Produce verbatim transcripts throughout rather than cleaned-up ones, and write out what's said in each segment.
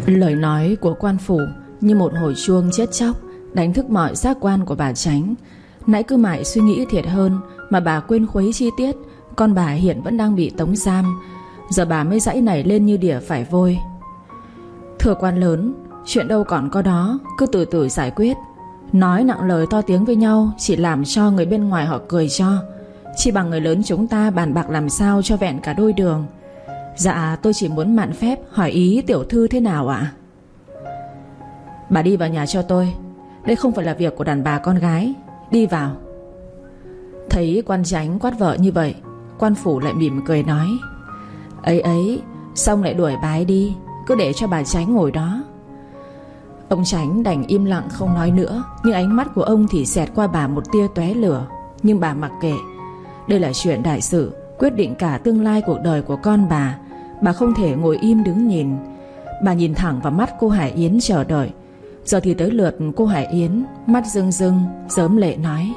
Lời nói của quan phủ như một hồi chuông chết chóc, đánh thức mọi giác quan của bà Chánh. Nãy cứ mãi suy nghĩ thiệt hơn mà bà quên khuấy chi tiết con bà hiện vẫn đang bị tống giam. Giờ bà mới giãy nảy lên như đỉa phải vôi. Thưa quan lớn, chuyện đâu còn có đó, cứ từ từ giải quyết. Nói nặng lời to tiếng với nhau chỉ làm cho người bên ngoài họ cười cho. Chỉ bằng người lớn chúng ta bàn bạc làm sao cho vẹn cả đôi đường. Dạ tôi chỉ muốn mạn phép hỏi ý tiểu thư thế nào ạ? Bà đi vào nhà cho tôi. Đây không phải là việc của đàn bà con gái. Đi vào. Thấy quan Chánh quát vợ như vậy, quan phủ lại mỉm cười nói: Ấy ấy, xong lại đuổi bà ấy đi, cứ để cho bà Chánh ngồi đó. Ông Chánh đành im lặng không nói nữa, nhưng ánh mắt của ông thì xẹt qua bà một tia tóe lửa. Nhưng bà mặc kệ. Đây là chuyện đại sự, quyết định cả tương lai cuộc đời của con bà. Bà không thể ngồi im đứng nhìn. Bà nhìn thẳng vào mắt cô Hải Yến chờ đợi. Giờ thì tới lượt cô Hải Yến, mắt rưng rưng rớm lệ nói: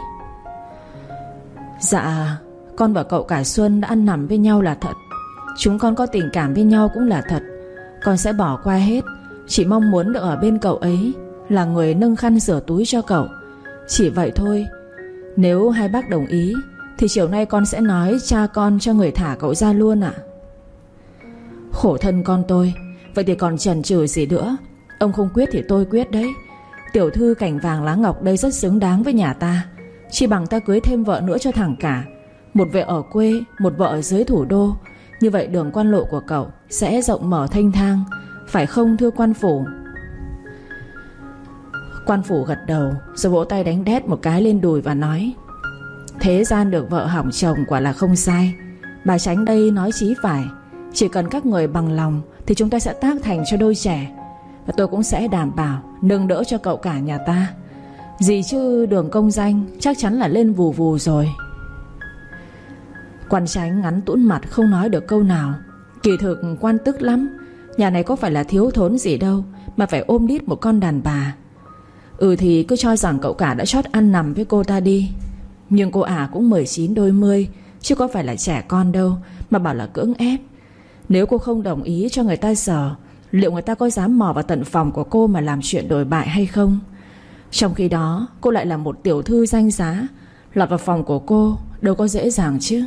Dạ, con và cậu cả Xuân đã ăn nằm với nhau là thật. Chúng con có tình cảm với nhau cũng là thật. Con sẽ bỏ qua hết. Chỉ mong muốn được ở bên cậu ấy, là người nâng khăn rửa túi cho cậu. Chỉ vậy thôi. Nếu hai bác đồng ý thì chiều nay con sẽ nói cha con cho người thả cậu ra luôn ạ. Khổ thân con tôi. Vậy thì còn chần chừ gì nữa. Ông không quyết thì tôi quyết đấy. Tiểu thư Cảnh Vàng Lá Ngọc đây rất xứng đáng với nhà ta. Chỉ bằng ta cưới thêm vợ nữa cho thẳng cả. Một vợ ở quê, một vợ ở dưới thủ đô. Như vậy đường quan lộ của cậu sẽ rộng mở thênh thang, phải không thưa quan phủ? Quan phủ gật đầu, rồi vỗ tay đánh đét một cái lên đùi và nói: Thế gian được vợ hỏng chồng quả là không sai. Bà Chánh đây nói chí phải. Chỉ cần các người bằng lòng thì chúng ta sẽ tác thành cho đôi trẻ. Và tôi cũng sẽ đảm bảo nâng đỡ cho cậu cả nhà ta. Gì chứ đường công danh chắc chắn là lên vù vù rồi. Quan Chánh ngắn tũn mặt không nói được câu nào. Kỳ thực quan tức lắm. Nhà này có phải là thiếu thốn gì đâu mà phải ôm đít một con đàn bà. Ừ thì cứ cho rằng cậu cả đã chót ăn nằm với cô ta đi. Nhưng cô ả cũng mười chín đôi mươi, chứ có phải là trẻ con đâu mà bảo là cưỡng ép. Nếu cô không đồng ý cho người ta sờ, liệu người ta có dám mò vào tận phòng của cô mà làm chuyện đồi bại hay không? Trong khi đó cô lại là một tiểu thư danh giá, lọt vào phòng của cô đâu có dễ dàng chứ.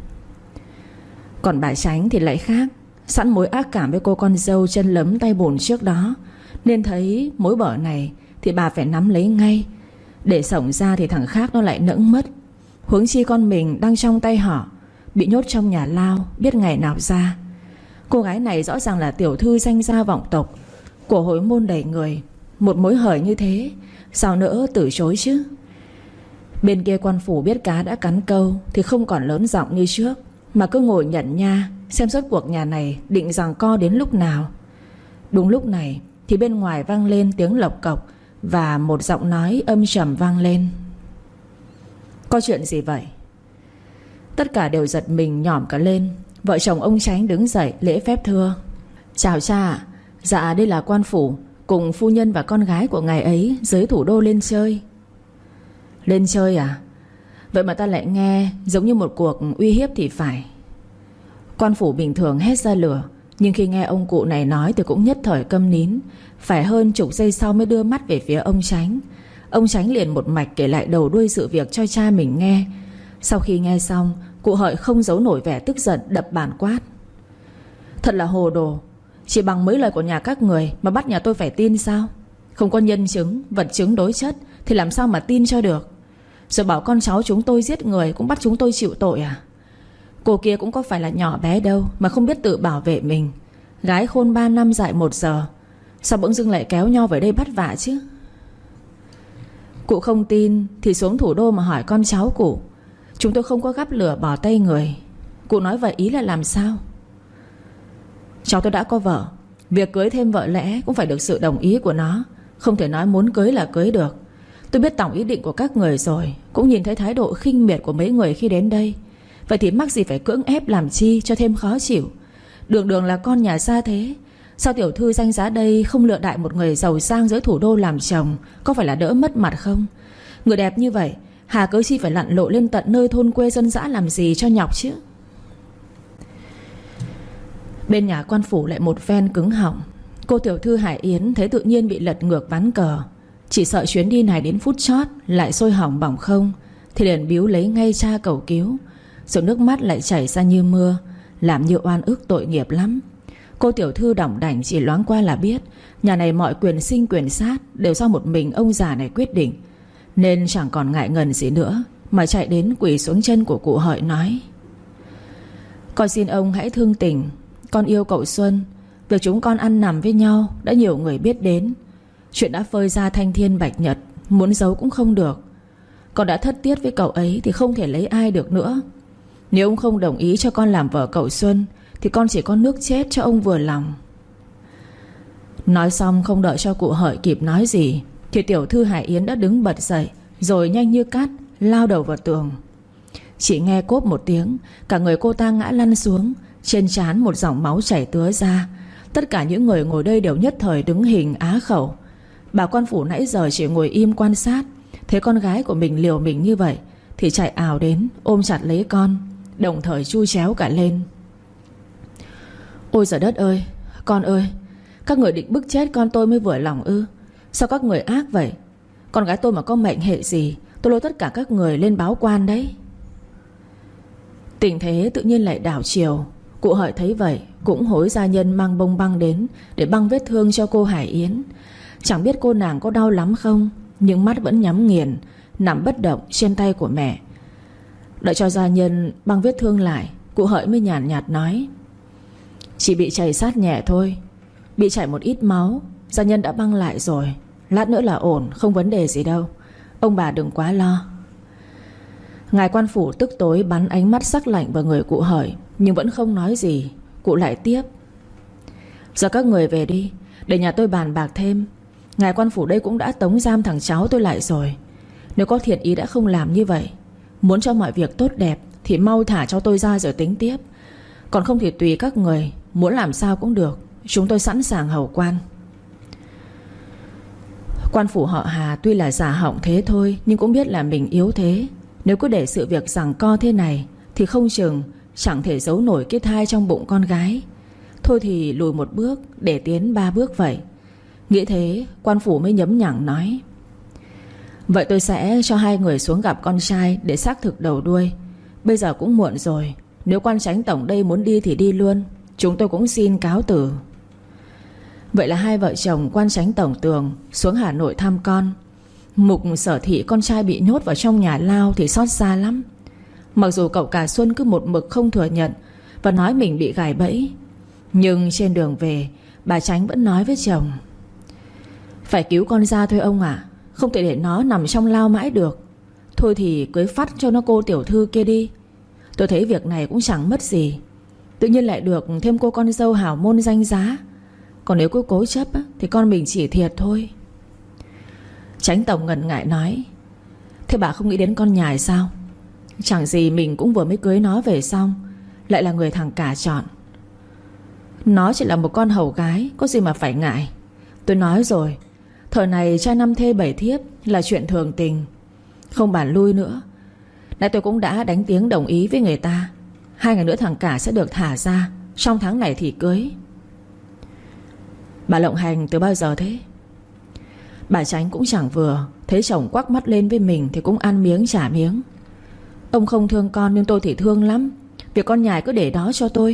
Còn bà Chánh thì lại khác. Sẵn mối ác cảm với cô con dâu chân lấm tay bùn trước đó, nên thấy mối bở này thì bà phải nắm lấy ngay. Để xổng ra thì thằng khác nó lại nẫng mất. Huống chi con mình đang trong tay họ, bị nhốt trong nhà lao, biết ngày nào ra. Cô gái này rõ ràng là tiểu thư danh gia vọng tộc, của hồi môn đầy người. Một mối hời như thế sao nỡ từ chối chứ. Bên kia quan phủ biết cá đã cắn câu thì không còn lớn giọng như trước, mà cứ ngồi nhận nha, xem rốt cuộc nhà này định giằng co đến lúc nào. Đúng lúc này thì bên ngoài vang lên tiếng lộc cộc, và một giọng nói âm trầm vang lên: Có chuyện gì vậy? Tất cả đều giật mình nhỏm cả lên. Vợ chồng ông Chánh đứng dậy lễ phép thưa: Chào cha. Dạ đây là quan phủ, cùng phu nhân và con gái của ngài ấy dưới thủ đô lên chơi. Lên chơi à? Vậy mà ta lại nghe giống như một cuộc uy hiếp thì phải. Quan phủ bình thường hét ra lửa, nhưng khi nghe ông cụ này nói thì cũng nhất thời câm nín. Phải hơn chục giây sau mới đưa mắt về phía ông Chánh. Ông Chánh liền một mạch kể lại đầu đuôi sự việc cho cha mình nghe. Sau khi nghe xong, cụ Hợi không giấu nổi vẻ tức giận, đập bàn quát: Thật là hồ đồ. Chỉ bằng mấy lời của nhà các người mà bắt nhà tôi phải tin sao? Không có nhân chứng, vật chứng đối chất thì làm sao mà tin cho được? Rồi bảo con cháu chúng tôi giết người cũng bắt chúng tôi chịu tội à? Cô kia cũng có phải là nhỏ bé đâu mà không biết tự bảo vệ mình. Gái khôn ba năm dại một giờ, sao bỗng dưng lại kéo nhau về đây bắt vạ chứ? Cụ không tin thì xuống thủ đô mà hỏi con cháu cụ. Chúng tôi không có gắp lửa bỏ tay người. Cụ nói vậy ý là làm sao? Cháu tôi đã có vợ. Việc cưới thêm vợ lẽ cũng phải được sự đồng ý của nó. Không thể nói muốn cưới là cưới được. Tôi biết tổng ý định của các người rồi, cũng nhìn thấy thái độ khinh miệt của mấy người khi đến đây. Vậy thì mắc gì phải cưỡng ép làm chi cho thêm khó chịu? Đường đường là con nhà xa thế, sao tiểu thư danh giá đây không lựa đại một người giàu sang dưới thủ đô làm chồng? Có phải là đỡ mất mặt không? Người đẹp như vậy hà cớ chi phải lặn lội lên tận nơi thôn quê dân dã làm gì cho nhọc chứ? Bên nhà quan phủ lại một phen cứng họng. Cô tiểu thư Hải Yến thấy tự nhiên bị lật ngược ván cờ. Chỉ sợ chuyến đi này đến phút chót lại sôi hỏng bỏng không, thì liền biếu lấy ngay cha cầu cứu. Rồi nước mắt lại chảy ra như mưa, làm như oan ức tội nghiệp lắm. Cô tiểu thư đỏng đảnh chỉ loáng qua là biết nhà này mọi quyền sinh quyền sát đều do một mình ông già này quyết định, nên chẳng còn ngại ngần gì nữa, mà chạy đến quỳ xuống chân của cụ Hợi nói: Con xin ông hãy thương tình, con yêu cậu Xuân. Việc chúng con ăn nằm với nhau đã nhiều người biết đến. Chuyện đã phơi ra thanh thiên bạch nhật, muốn giấu cũng không được. Con đã thất tiết với cậu ấy thì không thể lấy ai được nữa. Nếu ông không đồng ý cho con làm vợ cậu Xuân thì con chỉ có nước chết cho ông vừa lòng. Nói xong không đợi cho cụ Hợi kịp nói gì thì tiểu thư Hải Yến đã đứng bật dậy, rồi nhanh như cát lao đầu vào tường. Chỉ nghe cốp một tiếng, cả người cô ta ngã lăn xuống, trên trán một dòng máu chảy tứa ra. Tất cả những người ngồi đây đều nhất thời đứng hình á khẩu. Bà quan phủ nãy giờ chỉ ngồi im quan sát, thấy con gái của mình liều mình như vậy thì chạy ào đến ôm chặt lấy con, đồng thời chui chéo cả lên. Ôi giời đất ơi, con ơi, các người định bức chết con tôi mới vừa lòng ư? Sao các người ác vậy? Con gái tôi mà có mệnh hệ gì, tôi lôi tất cả các người lên báo quan đấy. Tình thế tự nhiên lại đảo chiều. Cụ Hợi thấy vậy cũng hối gia nhân mang bông băng đến để băng vết thương cho cô Hải Yến. Chẳng biết cô nàng có đau lắm không, nhưng mắt vẫn nhắm nghiền, nằm bất động trên tay của mẹ. Đợi cho gia nhân băng vết thương lại, cụ Hợi mới nhàn nhạt, nhạt nói: Chỉ bị chảy sát nhẹ thôi, bị chảy một ít máu, gia nhân đã băng lại rồi. Lát nữa là ổn, không vấn đề gì đâu. Ông bà đừng quá lo. Ngài quan phủ tức tối bắn ánh mắt sắc lạnh vào người cụ Hợi, nhưng vẫn không nói gì. Cụ lại tiếp: Giờ các người về đi, để nhà tôi bàn bạc thêm. Ngài quan phủ đây cũng đã tống giam thằng cháu tôi lại rồi. Nếu có thiện ý đã không làm như vậy. Muốn cho mọi việc tốt đẹp thì mau thả cho tôi ra rồi tính tiếp. Còn không thì tùy các người, muốn làm sao cũng được. Chúng tôi sẵn sàng hầu quan. Quan phủ họ Hà tuy là giả họng thế thôi, nhưng cũng biết là mình yếu thế. Nếu cứ để sự việc giằng co thế này thì không chừng chẳng thể giấu nổi cái thai trong bụng con gái. Thôi thì lùi một bước để tiến ba bước vậy. Nghĩ thế, quan phủ mới nhấm nhẳng nói: Vậy tôi sẽ cho hai người xuống gặp con trai để xác thực đầu đuôi. Bây giờ cũng muộn rồi, nếu quan chánh tổng đây muốn đi thì đi luôn. Chúng tôi cũng xin cáo từ. Vậy là hai vợ chồng quan chánh tổng Tường xuống Hà Nội thăm con. Mục Sở Thị con trai bị nhốt vào trong nhà lao thì xót xa lắm. Mặc dù cậu cả Xuân cứ một mực không thừa nhận và nói mình bị gài bẫy, nhưng trên đường về bà Chánh vẫn nói với chồng: Phải cứu con ra thôi ông ạ, à, không thể để nó nằm trong lao mãi được. Thôi thì cưới phát cho nó cô tiểu thư kia đi. Tôi thấy việc này cũng chẳng mất gì, tự nhiên lại được thêm cô con dâu hảo môn danh giá. Còn nếu cứ cố chấp thì con mình chỉ thiệt thôi. Chánh tổng ngần ngại nói: Thế bà không nghĩ đến con nhài sao? Chẳng gì mình cũng vừa mới cưới nó về xong, lại là người thằng cả chọn. Nó chỉ là một con hầu gái, có gì mà phải ngại. Tôi nói rồi, thời này trai năm thê bảy thiếp là chuyện thường tình. Không bàn lui nữa, nãy tôi cũng đã đánh tiếng đồng ý với người ta. Hai ngày nữa thằng cả sẽ được thả ra, trong tháng này thì cưới. Bà lộng hành từ bao giờ thế? Bà Chánh cũng chẳng vừa, thấy chồng quắc mắt lên với mình thì cũng ăn miếng trả miếng. Ông không thương con nhưng tôi thì thương lắm. Việc con nhài cứ để đó cho tôi.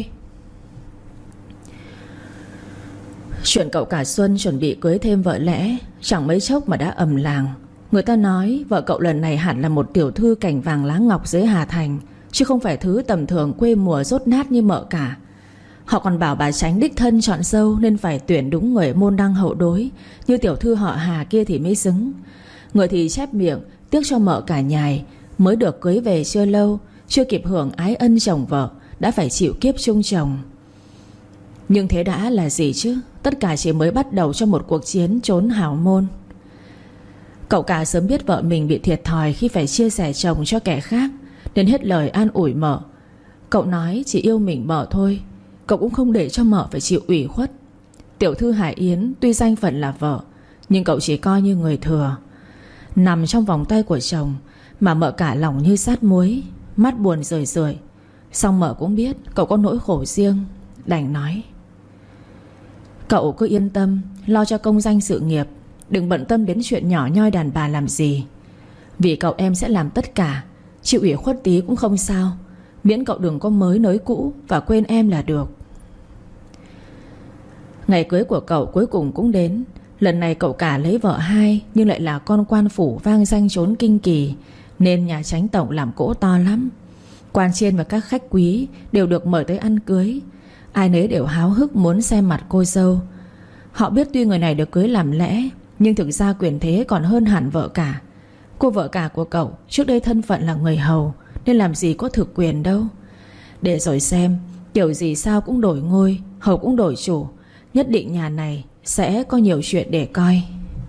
Chuyện cậu cả Xuân chuẩn bị cưới thêm vợ lẽ chẳng mấy chốc mà đã ầm làng. Người ta nói vợ cậu lần này hẳn là một tiểu thư cành vàng lá ngọc dưới Hà Thành, chứ không phải thứ tầm thường quê mùa dốt nát như mợ cả. Họ còn bảo bà Chánh đích thân chọn dâu nên phải tuyển đúng người môn đăng hậu đối, như tiểu thư họ Hà kia thì mới xứng. Người thì chép miệng tiếc cho mợ cả nhài, mới được cưới về chưa lâu, chưa kịp hưởng ái ân chồng vợ, đã phải chịu kiếp chung chồng. Nhưng thế đã là gì chứ? Tất cả chỉ mới bắt đầu cho một cuộc chiến trốn hào môn. Cậu cả sớm biết vợ mình bị thiệt thòi khi phải chia sẻ chồng cho kẻ khác, nên hết lời an ủi mợ. Cậu nói chỉ yêu mình mợ thôi, cậu cũng không để cho mợ phải chịu ủy khuất. Tiểu thư Hải Yến tuy danh phận là vợ, nhưng cậu chỉ coi như người thừa, nằm trong vòng tay của chồng mà mợ cả lòng như sát muối, mắt buồn rười rượi. Xong mợ cũng biết cậu có nỗi khổ riêng, đành nói: Cậu cứ yên tâm lo cho công danh sự nghiệp, đừng bận tâm đến chuyện nhỏ nhoi đàn bà làm gì. Vì cậu em sẽ làm tất cả. Chịu ủy khuất tí cũng không sao, miễn cậu đừng có mới nới cũ và quên em là được. Ngày cưới của cậu cuối cùng cũng đến. Lần này cậu cả lấy vợ hai, nhưng lại là con quan phủ vang danh chốn Kinh Kỳ, nên nhà Chánh tổng làm cỗ to lắm. Quan trên và các khách quý đều được mời tới ăn cưới. Ai nấy đều háo hức muốn xem mặt cô dâu. Họ biết tuy người này được cưới làm lẽ, nhưng thực ra quyền thế còn hơn hẳn vợ cả. Cô vợ cả của cậu trước đây thân phận là người hầu, nên làm gì có thực quyền đâu. Để rồi xem, kiểu gì sao cũng đổi ngôi, hầu cũng đổi chủ. Nhất định nhà này sẽ có nhiều chuyện để coi.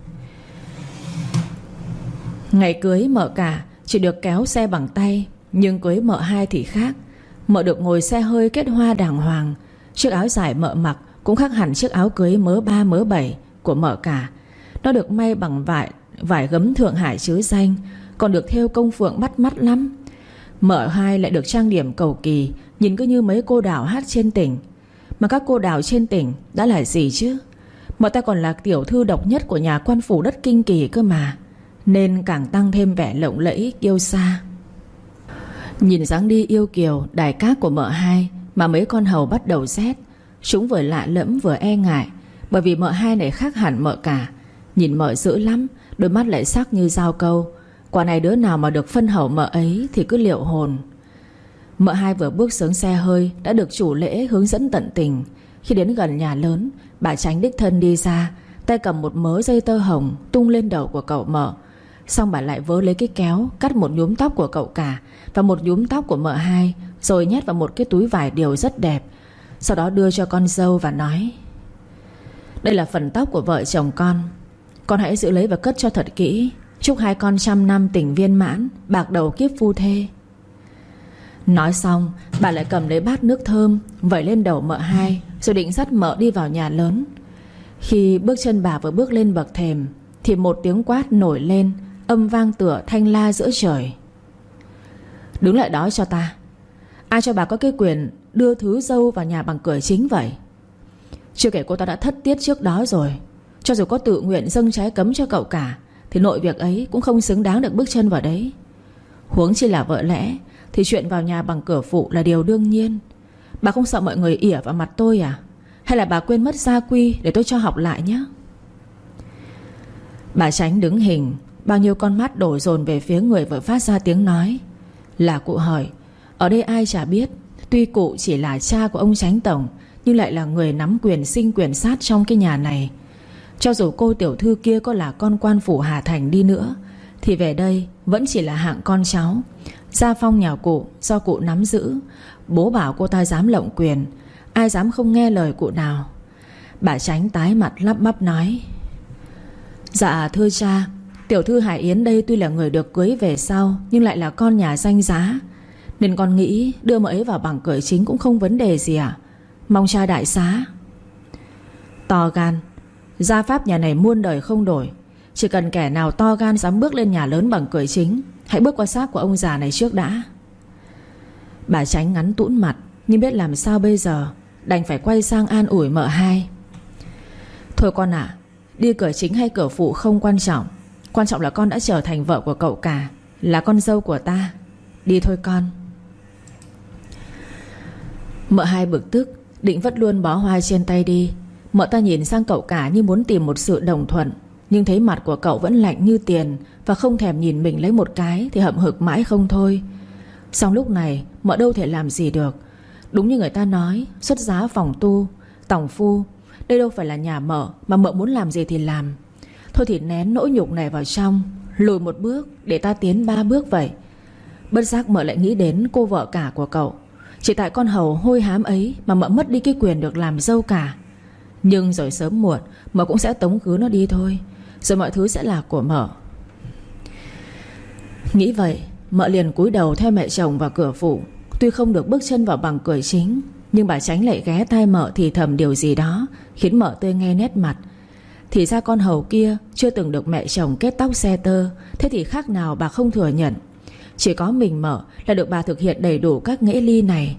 Ngày cưới mợ cả chỉ được kéo xe bằng tay, nhưng cưới mợ hai thì khác. Mợ được ngồi xe hơi kết hoa đàng hoàng. Chiếc áo dài mợ mặc cũng khác hẳn chiếc áo cưới mớ ba mớ bảy của mợ cả. Nó được may bằng vải Vải gấm Thượng Hải chứ danh, còn được thêu công phượng bắt mắt lắm. Mợ hai lại được trang điểm cầu kỳ, nhìn cứ như mấy cô đào hát trên tỉnh. Mà các cô đào trên tỉnh đã là gì chứ? Mợ ta còn là tiểu thư độc nhất của nhà quan phủ đất Kinh Kỳ cơ mà, nên càng tăng thêm vẻ lộng lẫy kiêu sa. Nhìn dáng đi yêu kiều đài cát của mợ hai mà mấy con hầu bắt đầu rét. Chúng vừa lạ lẫm vừa e ngại, bởi vì mợ hai này khác hẳn mợ cả. Nhìn mợ dữ lắm, đôi mắt lại sắc như dao câu. Quả này đứa nào mà được phân hầu mợ ấy thì cứ liệu hồn. Mợ hai vừa bước xuống xe hơi đã được chủ lễ hướng dẫn tận tình. Khi đến gần nhà lớn, bà Chánh đích thân đi ra, tay cầm một mớ dây tơ hồng tung lên đầu của cậu mợ. Xong bà lại vớ lấy cái kéo cắt một nhúm tóc của cậu cả và một nhúm tóc của mợ hai, rồi nhét vào một cái túi vải điều rất đẹp. Sau đó đưa cho con dâu và nói: đây là phần tóc của vợ chồng con, con hãy giữ lấy và cất cho thật kỹ. Chúc hai con trăm năm tình viên mãn, bạc đầu kiếp phu thê. Nói xong, bà lại cầm lấy bát nước thơm vẩy lên đầu mợ hai, rồi định dắt mợ đi vào nhà lớn. Khi bước chân bà vừa bước lên bậc thềm thì một tiếng quát nổi lên, âm vang tựa thanh la giữa trời: đứng lại đó cho ta! Ai cho bà có cái quyền đưa thứ dâu vào nhà bằng cửa chính vậy? Chưa kể cô ta đã thất tiết trước đó rồi. Cho dù có tự nguyện dâng trái cấm cho cậu cả thì nội việc ấy cũng không xứng đáng được bước chân vào đấy. Huống chi là vợ lẽ thì chuyện vào nhà bằng cửa phụ là điều đương nhiên. Bà không sợ mọi người ỉa vào mặt tôi à? Hay là bà quên mất gia quy để tôi cho học lại nhé? Bà Chánh đứng hình, bao nhiêu con mắt đổ dồn về phía người vừa phát ra tiếng nói. Là cụ hỏi. Ở đây ai chả biết, tuy cụ chỉ là cha của ông Chánh tổng, nhưng lại là người nắm quyền sinh quyền sát trong cái nhà này. Cho dù cô tiểu thư kia có là con quan phủ Hà Thành đi nữa thì về đây vẫn chỉ là hạng con cháu. Gia phong nhà cụ do cụ nắm giữ. Bố bảo cô ta dám lộng quyền, ai dám không nghe lời cụ nào. Bà Chánh tái mặt lắp bắp nói: dạ thưa cha, tiểu thư Hải Yến đây tuy là người được cưới về sau, nhưng lại là con nhà danh giá, nên con nghĩ đưa mợ ấy vào bằng cửa chính cũng không vấn đề gì ạ. Mong cha đại xá. To gan. Gia pháp nhà này muôn đời không đổi. Chỉ cần kẻ nào to gan dám bước lên nhà lớn bằng cửa chính, hãy bước qua xác của ông già này trước đã. Bà Chánh ngắn tũn mặt, nhưng biết làm sao bây giờ, đành phải quay sang an ủi mợ hai: thôi con ạ, à, đi cửa chính hay cửa phụ không quan trọng. Quan trọng là con đã trở thành vợ của cậu cả, là con dâu của ta. Đi thôi con. Mợ hai bực tức, định vất luôn bó hoa trên tay đi. Mợ ta nhìn sang cậu cả như muốn tìm một sự đồng thuận, nhưng thấy mặt của cậu vẫn lạnh như tiền và không thèm nhìn mình lấy một cái thì hậm hực mãi không thôi. Xong lúc này mợ đâu thể làm gì được. Đúng như người ta nói, xuất giá phòng tu, tòng phu. Đây đâu phải là nhà mợ mà mợ muốn làm gì thì làm. Thôi thì nén nỗi nhục này vào trong, lùi một bước để ta tiến ba bước vậy. Bất giác mợ lại nghĩ đến cô vợ cả của cậu. Chỉ tại con hầu hôi hám ấy mà mợ mất đi cái quyền được làm dâu cả. Nhưng rồi sớm muộn mợ cũng sẽ tống khứ nó đi thôi, rồi mọi thứ sẽ là của mợ. Nghĩ vậy, mợ liền cúi đầu theo mẹ chồng vào cửa phụ. Tuy không được bước chân vào bằng cửa chính, nhưng bà Chánh lại ghé tai mợ thì thầm điều gì đó, khiến mợ tươi nghe nét mặt. Thì ra con hầu kia chưa từng được mẹ chồng kết tóc xe tơ, thế thì khác nào bà không thừa nhận. Chỉ có mình mợ là được bà thực hiện đầy đủ các nghĩa ly này.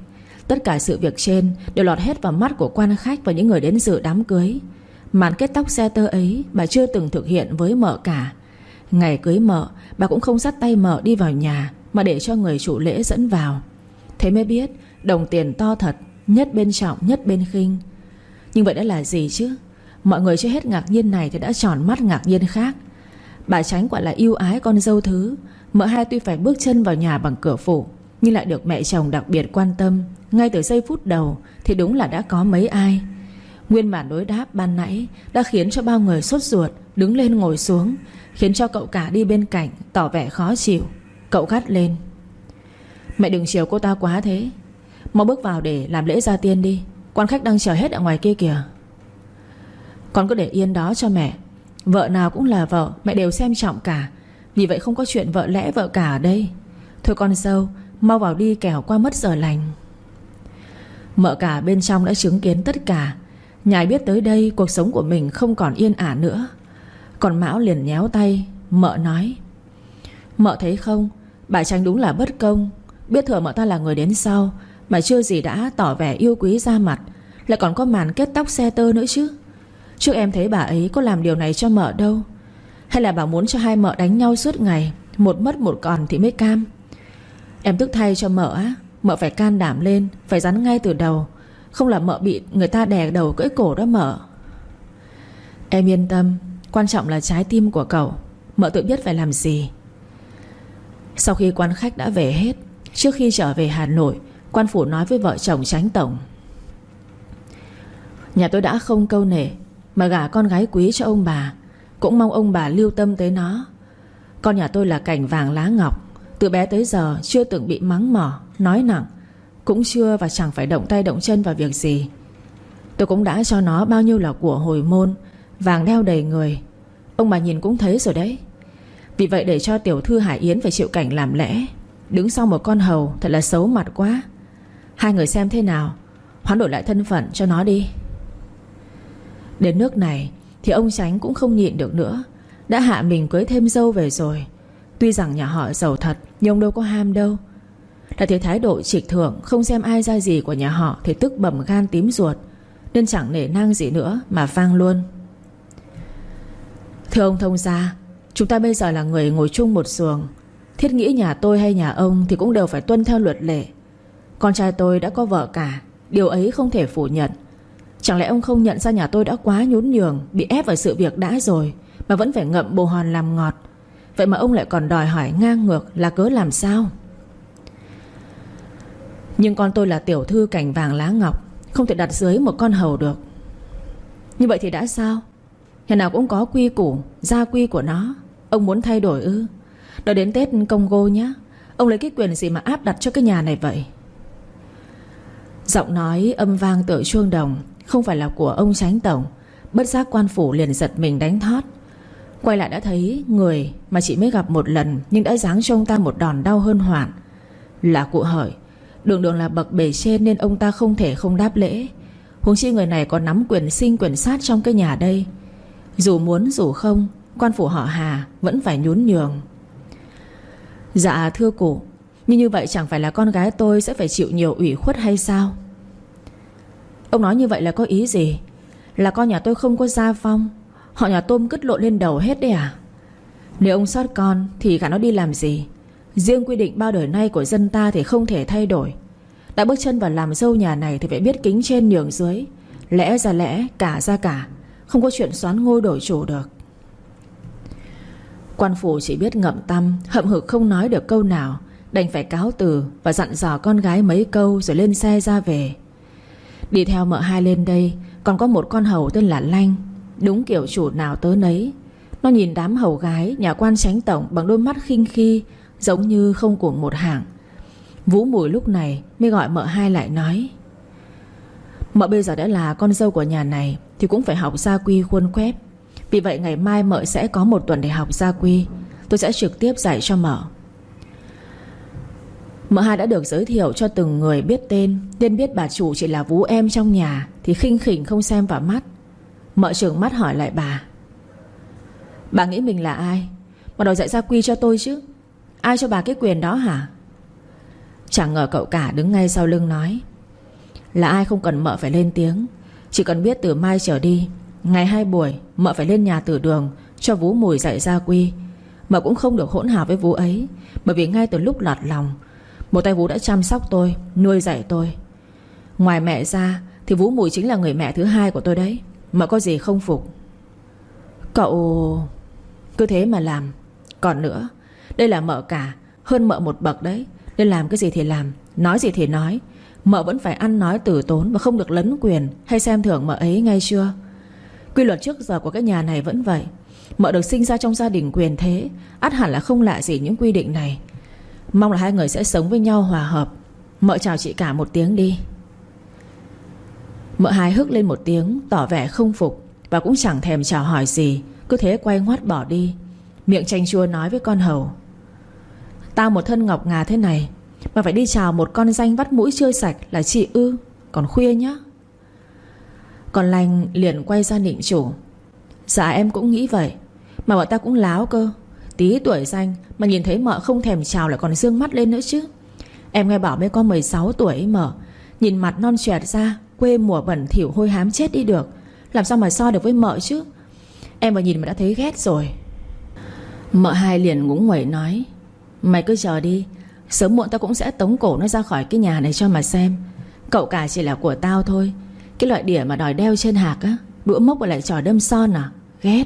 Tất cả sự việc trên đều lọt hết vào mắt của quan khách và những người đến dự đám cưới. Màn kết tóc xe tơ ấy bà chưa từng thực hiện với Mợ cả. Ngày cưới Mợ, bà cũng không dắt tay Mợ đi vào nhà, mà để cho người chủ lễ dẫn vào. Thế mới biết đồng tiền to thật, nhất bên trọng nhất bên khinh. Nhưng vậy đã là gì chứ? Mọi người chưa hết ngạc nhiên này thì đã tròn mắt ngạc nhiên khác. Bà Chánh quả là yêu ái con dâu thứ. Mợ hai tuy phải bước chân vào nhà bằng cửa phụ, nhưng lại được mẹ chồng đặc biệt quan tâm. Ngay từ giây phút đầu thì đúng là đã có mấy ai. Nguyên bản đối đáp ban nãy đã khiến cho bao người sốt ruột, đứng lên ngồi xuống, khiến cho cậu cả đi bên cạnh tỏ vẻ khó chịu. Cậu gắt lên: "Mẹ đừng chiều cô ta quá thế. Mau bước vào để làm lễ gia tiên đi. Quan khách đang chờ hết ở ngoài kia kìa." "Con cứ để yên đó cho mẹ. Vợ nào cũng là vợ, mẹ đều xem trọng cả. Vì vậy không có chuyện vợ lẽ vợ cả ở đây. Thôi con dâu, mau vào đi kẻo qua mất giờ lành." Mợ cả bên trong đã chứng kiến tất cả. Nhài biết tới đây cuộc sống của mình không còn yên ả nữa. Còn Mão liền nhéo tay. Mợ nói: "Mợ thấy không, bà Chánh đúng là bất công. Biết thừa mợ ta là người đến sau mà chưa gì đã tỏ vẻ yêu quý ra mặt, lại còn có màn kết tóc xe tơ nữa chứ. Trước em thấy bà ấy có làm điều này cho mợ đâu. Hay là bà muốn cho hai mợ đánh nhau suốt ngày, một mất một còn thì mới cam? Em tức thay cho mợ á. Mợ phải can đảm lên, phải rắn ngay từ đầu. Không là mợ bị người ta đè đầu cưỡi cổ đó mợ." "Em yên tâm, quan trọng là trái tim của cậu. Mợ tự biết phải làm gì." Sau khi quan khách đã về hết, trước khi trở về Hà Nội, quan phủ nói với vợ chồng Chánh tổng: "Nhà tôi đã không câu nệ mà gả con gái quý cho ông bà, cũng mong ông bà lưu tâm tới nó. Con nhà tôi là cành vàng lá ngọc, từ bé tới giờ chưa từng bị mắng mỏ, nói nặng, cũng chưa và chẳng phải động tay động chân vào việc gì. Tôi cũng đã cho nó bao nhiêu là của hồi môn, vàng đeo đầy người. Ông bà nhìn cũng thấy rồi đấy. Vì vậy để cho tiểu thư Hải Yến phải chịu cảnh làm lẽ, đứng sau một con hầu thật là xấu mặt quá. Hai người xem thế nào, hoán đổi lại thân phận cho nó đi." Đến nước này thì ông Chánh cũng không nhịn được nữa, đã hạ mình cưới thêm dâu về rồi. Tuy rằng nhà họ giàu thật, nhưng ông đâu có ham đâu. Đã thấy thái độ trịch thượng, không xem ai ra gì của nhà họ thì tức bầm gan tím ruột, nên chẳng nể nang gì nữa mà vang luôn: "Thưa ông thông gia, chúng ta bây giờ là người ngồi chung một giường. Thiết nghĩ nhà tôi hay nhà ông thì cũng đều phải tuân theo luật lệ. Con trai tôi đã có vợ cả, điều ấy không thể phủ nhận. Chẳng lẽ ông không nhận ra nhà tôi đã quá nhún nhường, bị ép vào sự việc đã rồi mà vẫn phải ngậm bồ hòn làm ngọt? Vậy mà ông lại còn đòi hỏi ngang ngược là cớ làm sao?" "Nhưng con tôi là tiểu thư cành vàng lá ngọc, không thể đặt dưới một con hầu được." "Như vậy thì đã sao? Nhà nào cũng có quy củ, gia quy của nó. Ông muốn thay đổi ư? Đợi đến Tết Công Gô nhá. Ông lấy cái quyền gì mà áp đặt cho cái nhà này vậy?" Giọng nói âm vang tựa chuông đồng, không phải là của ông Chánh tổng. Bất giác quan phủ liền giật mình đánh thót. Quay lại đã thấy người mà chỉ mới gặp một lần, nhưng đã giáng cho ông ta một đòn đau hơn hoạn. Là cụ Hợi. Đường đường là bậc bề trên nên ông ta không thể không đáp lễ. Huống chi người này còn nắm quyền sinh quyền sát trong cái nhà đây. Dù muốn dù không, quan phủ họ Hà vẫn phải nhún nhường. "Dạ thưa cụ, nhưng như vậy chẳng phải là con gái tôi sẽ phải chịu nhiều ủy khuất hay sao?" "Ông nói như vậy là có ý gì? Là con nhà tôi không có gia phong, họ nhà tôm cứt lộn lên đầu hết đấy à? Nếu ông sót con thì gả nó đi làm gì? Riêng quy định bao đời nay của dân ta thì không thể thay đổi. Đã bước chân vào làm dâu nhà này thì phải biết kính trên nhường dưới, lẽ ra lẽ, cả ra cả, không có chuyện xoán ngôi đổi chủ được." Quan phủ chỉ biết ngậm tăm, hậm hực không nói được câu nào, đành phải cáo từ và dặn dò con gái mấy câu rồi lên xe ra về. Đi theo mợ hai lên đây còn có một con hầu tên là Lanh. Đúng kiểu chủ nào tớ nấy. Nó nhìn đám hầu gái nhà quan Chánh tổng bằng đôi mắt khinh khi, giống như không cùng một hạng. Vũ Mùi lúc này mới gọi mợ hai lại nói: "Mợ bây giờ đã là con dâu của nhà này thì cũng phải học gia quy khuôn phép. Vì vậy ngày mai mợ sẽ có một tuần để học gia quy. Tôi sẽ trực tiếp dạy cho mợ." Mợ hai đã được giới thiệu cho từng người biết tên, nên biết bà chủ chỉ là vú em trong nhà thì khinh khỉnh không xem vào mắt. Mợ trừng mắt hỏi lại bà: "Bà nghĩ mình là ai mà đòi dạy gia quy cho tôi chứ? Ai cho bà cái quyền đó hả?" Chẳng ngờ cậu cả đứng ngay sau lưng nói: Là ai không cần mợ phải lên tiếng. Chỉ cần biết từ mai trở đi, ngày hai buổi mợ phải lên nhà Tử Đường cho vú Mùi dạy gia quy. Mợ cũng không được hỗn hào với vú ấy, bởi vì ngay từ lúc lọt lòng, một tay vú đã chăm sóc tôi, nuôi dạy tôi. Ngoài mẹ ra thì vú Mùi chính là người mẹ thứ hai của tôi đấy. Mợ có gì không phục? Cậu cứ thế mà làm. Còn nữa, đây là mợ cả, hơn mợ một bậc đấy, nên làm cái gì thì làm, nói gì thì nói. Mợ vẫn phải ăn nói từ tốn và không được lấn quyền hay xem thường mợ ấy, nghe chưa? Quy luật trước giờ của cái nhà này vẫn vậy. Mợ được sinh ra trong gia đình quyền thế, ắt hẳn là không lạ gì những quy định này. Mong là hai người sẽ sống với nhau hòa hợp. Mợ chào chị cả một tiếng đi. Mợ Hai hức lên một tiếng, tỏ vẻ không phục, và cũng chẳng thèm chào hỏi gì, cứ thế quay ngoắt bỏ đi. Miệng chanh chua nói với con hầu: tao một thân ngọc ngà thế này mà phải đi chào một con danh vắt mũi chưa sạch là chị ư? Còn khuya nhá. Còn Lành liền quay ra nịnh chủ: dạ em cũng nghĩ vậy, mà bọn ta cũng láo cơ. Tí tuổi danh mà nhìn thấy mợ không thèm chào lại còn dương mắt lên nữa chứ. Em nghe bảo mới có mười sáu tuổi ấy mợ, nhìn mặt non choẹt ra, quê mùa bẩn thỉu hôi hám chết đi được, làm sao mà so được với mợ chứ. Em mà nhìn mà đã thấy ghét rồi. Mợ Hai liền ngúng nguẩy nói: mày cứ chờ đi, sớm muộn tao cũng sẽ tống cổ nó ra khỏi cái nhà này cho mà xem. Cậu cả chỉ là của tao thôi. Cái loại đỉa mà đòi đeo trên hạc á, đũa mốc và lại trò đâm son à? Ghét.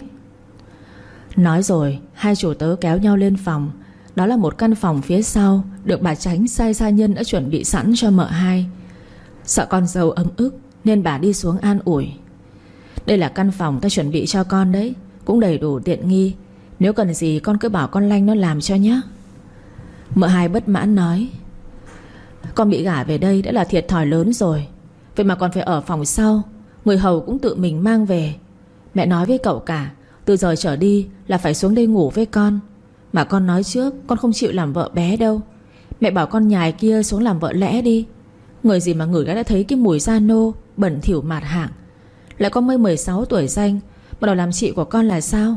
Nói rồi hai chủ tớ kéo nhau lên phòng. Đó là một căn phòng phía sau, được bà Chánh sai gia nhân đã chuẩn bị sẵn cho mợ Hai. Sợ con dâu ấm ức nên bà đi xuống an ủi: đây là căn phòng ta chuẩn bị cho con đấy, cũng đầy đủ tiện nghi. Nếu cần gì con cứ bảo con Lanh nó làm cho nhé. Mợ Hai bất mãn nói: con bị gả về đây đã là thiệt thòi lớn rồi, vậy mà còn phải ở phòng sau, người hầu cũng tự mình mang về. Mẹ nói với cậu cả, từ giờ trở đi là phải xuống đây ngủ với con. Mà con nói trước, con không chịu làm vợ bé đâu. Mẹ bảo con nhài kia xuống làm vợ lẽ đi. Người gì mà ngửi đã thấy cái mùi da nô bẩn thỉu mạt hạng. Lại có mới mười sáu tuổi danh mà đòi làm chị của con là sao?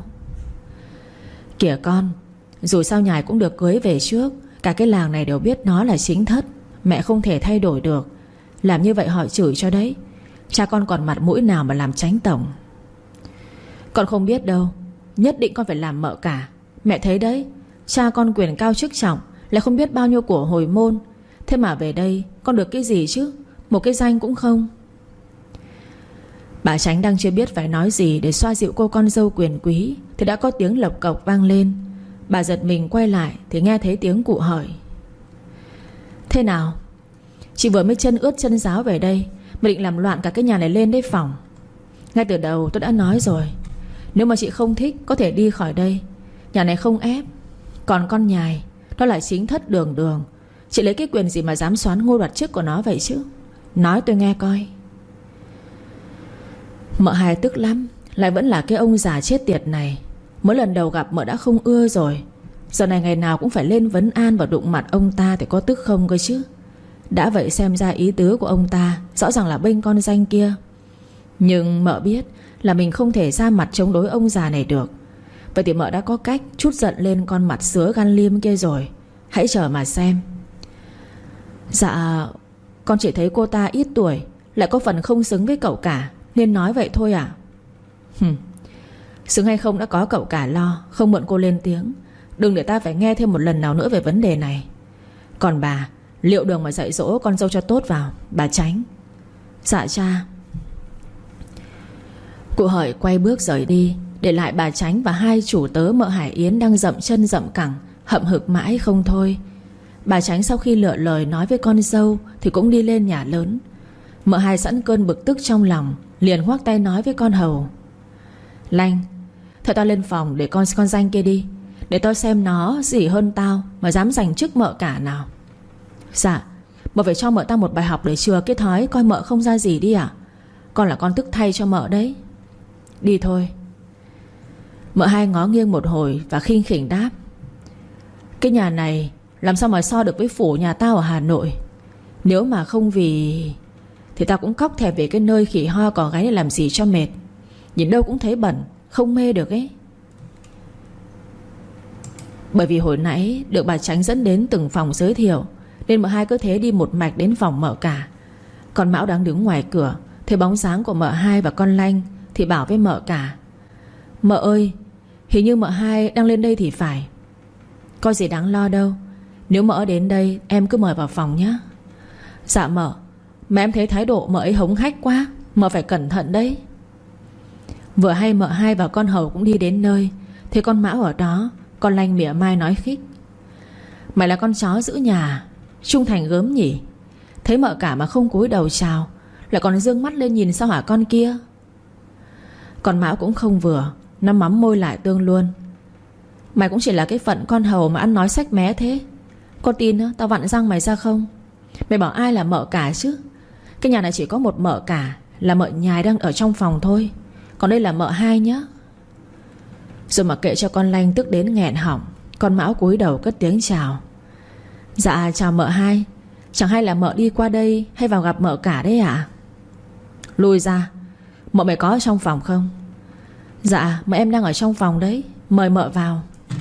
Kìa con, dù sao nhài cũng được cưới về trước, cả cái làng này đều biết nó là chính thất. Mẹ không thể thay đổi được. Làm như vậy họ chửi cho đấy. Cha con còn mặt mũi nào mà làm Chánh tổng? Con không biết đâu, nhất định con phải làm mợ cả. Mẹ thấy đấy, cha con quyền cao chức trọng, lại không biết bao nhiêu của hồi môn. Thế mà về đây con được cái gì chứ? Một cái danh cũng không. Bà Chánh đang chưa biết phải nói gì để xoa dịu cô con dâu quyền quý thì đã có tiếng lộc cộc vang lên. Bà giật mình quay lại thì nghe thấy tiếng cụ hỏi: thế nào? Chị vừa mới chân ướt chân ráo về đây mà định làm loạn cả cái nhà này lên đấy phòng. Ngay từ đầu tôi đã nói rồi, nếu mà chị không thích có thể đi khỏi đây. Nhà này không ép. Còn con nhài, đó là chính thất đường đường. Chị lấy cái quyền gì mà dám xoán ngôi đoạt chức của nó vậy chứ? Nói tôi nghe coi. Mợ Hai tức lắm. Lại vẫn là cái ông già chết tiệt này. Mới lần đầu gặp mợ đã không ưa rồi, giờ này ngày nào cũng phải lên vấn an và đụng mặt ông ta thì có tức không cơ chứ. Đã vậy xem ra ý tứ của ông ta rõ ràng là bênh con danh kia. Nhưng mợ biết là mình không thể ra mặt chống đối ông già này được. Vậy thì mợ đã có cách trút giận lên con mặt sứa gan liêm kia rồi. Hãy chờ mà xem. Dạ, con chỉ thấy cô ta ít tuổi, lại có phần không xứng với cậu cả, nên nói vậy thôi à? Hừm, xứng hay không đã có cậu cả lo, không mượn cô lên tiếng. Đừng để ta phải nghe thêm một lần nào nữa về vấn đề này. Còn bà, liệu đường mà dạy dỗ con dâu cho tốt vào, bà Chánh. Dạ cha. Cụ Hợi quay bước rời đi, để lại bà Chánh và hai chủ tớ mợ Hải Yến đang dậm chân dậm cẳng, hậm hực mãi không thôi. Bà Chánh sau khi lựa lời nói với con dâu thì cũng đi lên nhà lớn. Mợ Hai sẵn cơn bực tức trong lòng, liền khoác tay nói với con hầu: Lanh, theo tao lên phòng để con con danh kia đi, để tao xem nó gì hơn tao mà dám giành chức mợ cả nào. Dạ, mợ phải cho mợ tao một bài học để chừa cái thói coi mợ không ra gì đi ạ. Con là con tức thay cho mợ đấy. Đi thôi. Mợ Hai ngó nghiêng một hồi và khinh khỉnh đáp: cái nhà này làm sao mà so được với phủ nhà tao ở Hà Nội. Nếu mà không vì thì tao cũng cóc thèm về cái nơi khỉ ho cò gáy để làm gì cho mệt. Nhìn đâu cũng thấy bẩn, không mê được ấy. Bởi vì hồi nãy được bà Chánh dẫn đến từng phòng giới thiệu, nên mợ Hai cứ thế đi một mạch đến phòng mợ cả. Con Mão đang đứng ngoài cửa, thấy bóng dáng của mợ hai và con Lanh thì bảo với mợ cả: Mợ ơi, hình như mợ hai đang lên đây thì phải. Có gì đáng lo đâu. Nếu mợ đến đây em cứ mời vào phòng nhé. Dạ mợ. Mà em thấy thái độ mợ ấy hống hách quá, mợ phải cẩn thận đấy. Vừa hay mợ hai và con hầu cũng đi đến nơi, thấy con Mão ở đó. Con Lanh mỉa mai nói khích: Mày là con chó giữ nhà, trung thành gớm nhỉ. Thấy mợ cả mà không cúi đầu chào, lại còn dương mắt lên nhìn sao hả con kia. Con Mão cũng không vừa, nó mắm môi lại tương luôn: Mày cũng chỉ là cái phận con hầu mà ăn nói sách mé thế. Con tin tao vặn răng mày ra không? Mày bảo ai là mợ cả chứ? Cái nhà này chỉ có một mợ cả, là mợ nhài đang ở trong phòng thôi. Còn đây là mợ hai nhá. Rồi mà kệ cho con Lanh tức đến nghẹn họng, con Mão cúi đầu cất tiếng chào: Dạ chào mợ hai. Chẳng hay là mợ đi qua đây hay vào gặp mợ cả đấy à? Lui ra. Mợ mày có ở trong phòng không? Dạ mợ em đang ở trong phòng đấy, mời mợ vào.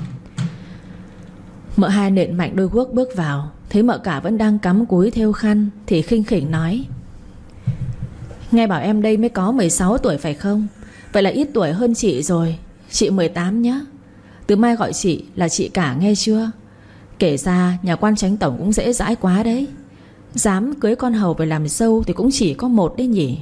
Mợ hai nện mạnh đôi guốc bước vào, thấy mợ cả vẫn đang cắm cúi thêu khăn thì khinh khỉnh nói: Nghe bảo em đây mới có mười sáu tuổi phải không? Vậy là ít tuổi hơn chị rồi. Chị mười tám nhá. Từ mai gọi chị là chị cả nghe chưa? Kể ra nhà quan chánh tổng cũng dễ dãi quá đấy. Dám cưới con hầu về làm dâu thì cũng chỉ có một đấy nhỉ.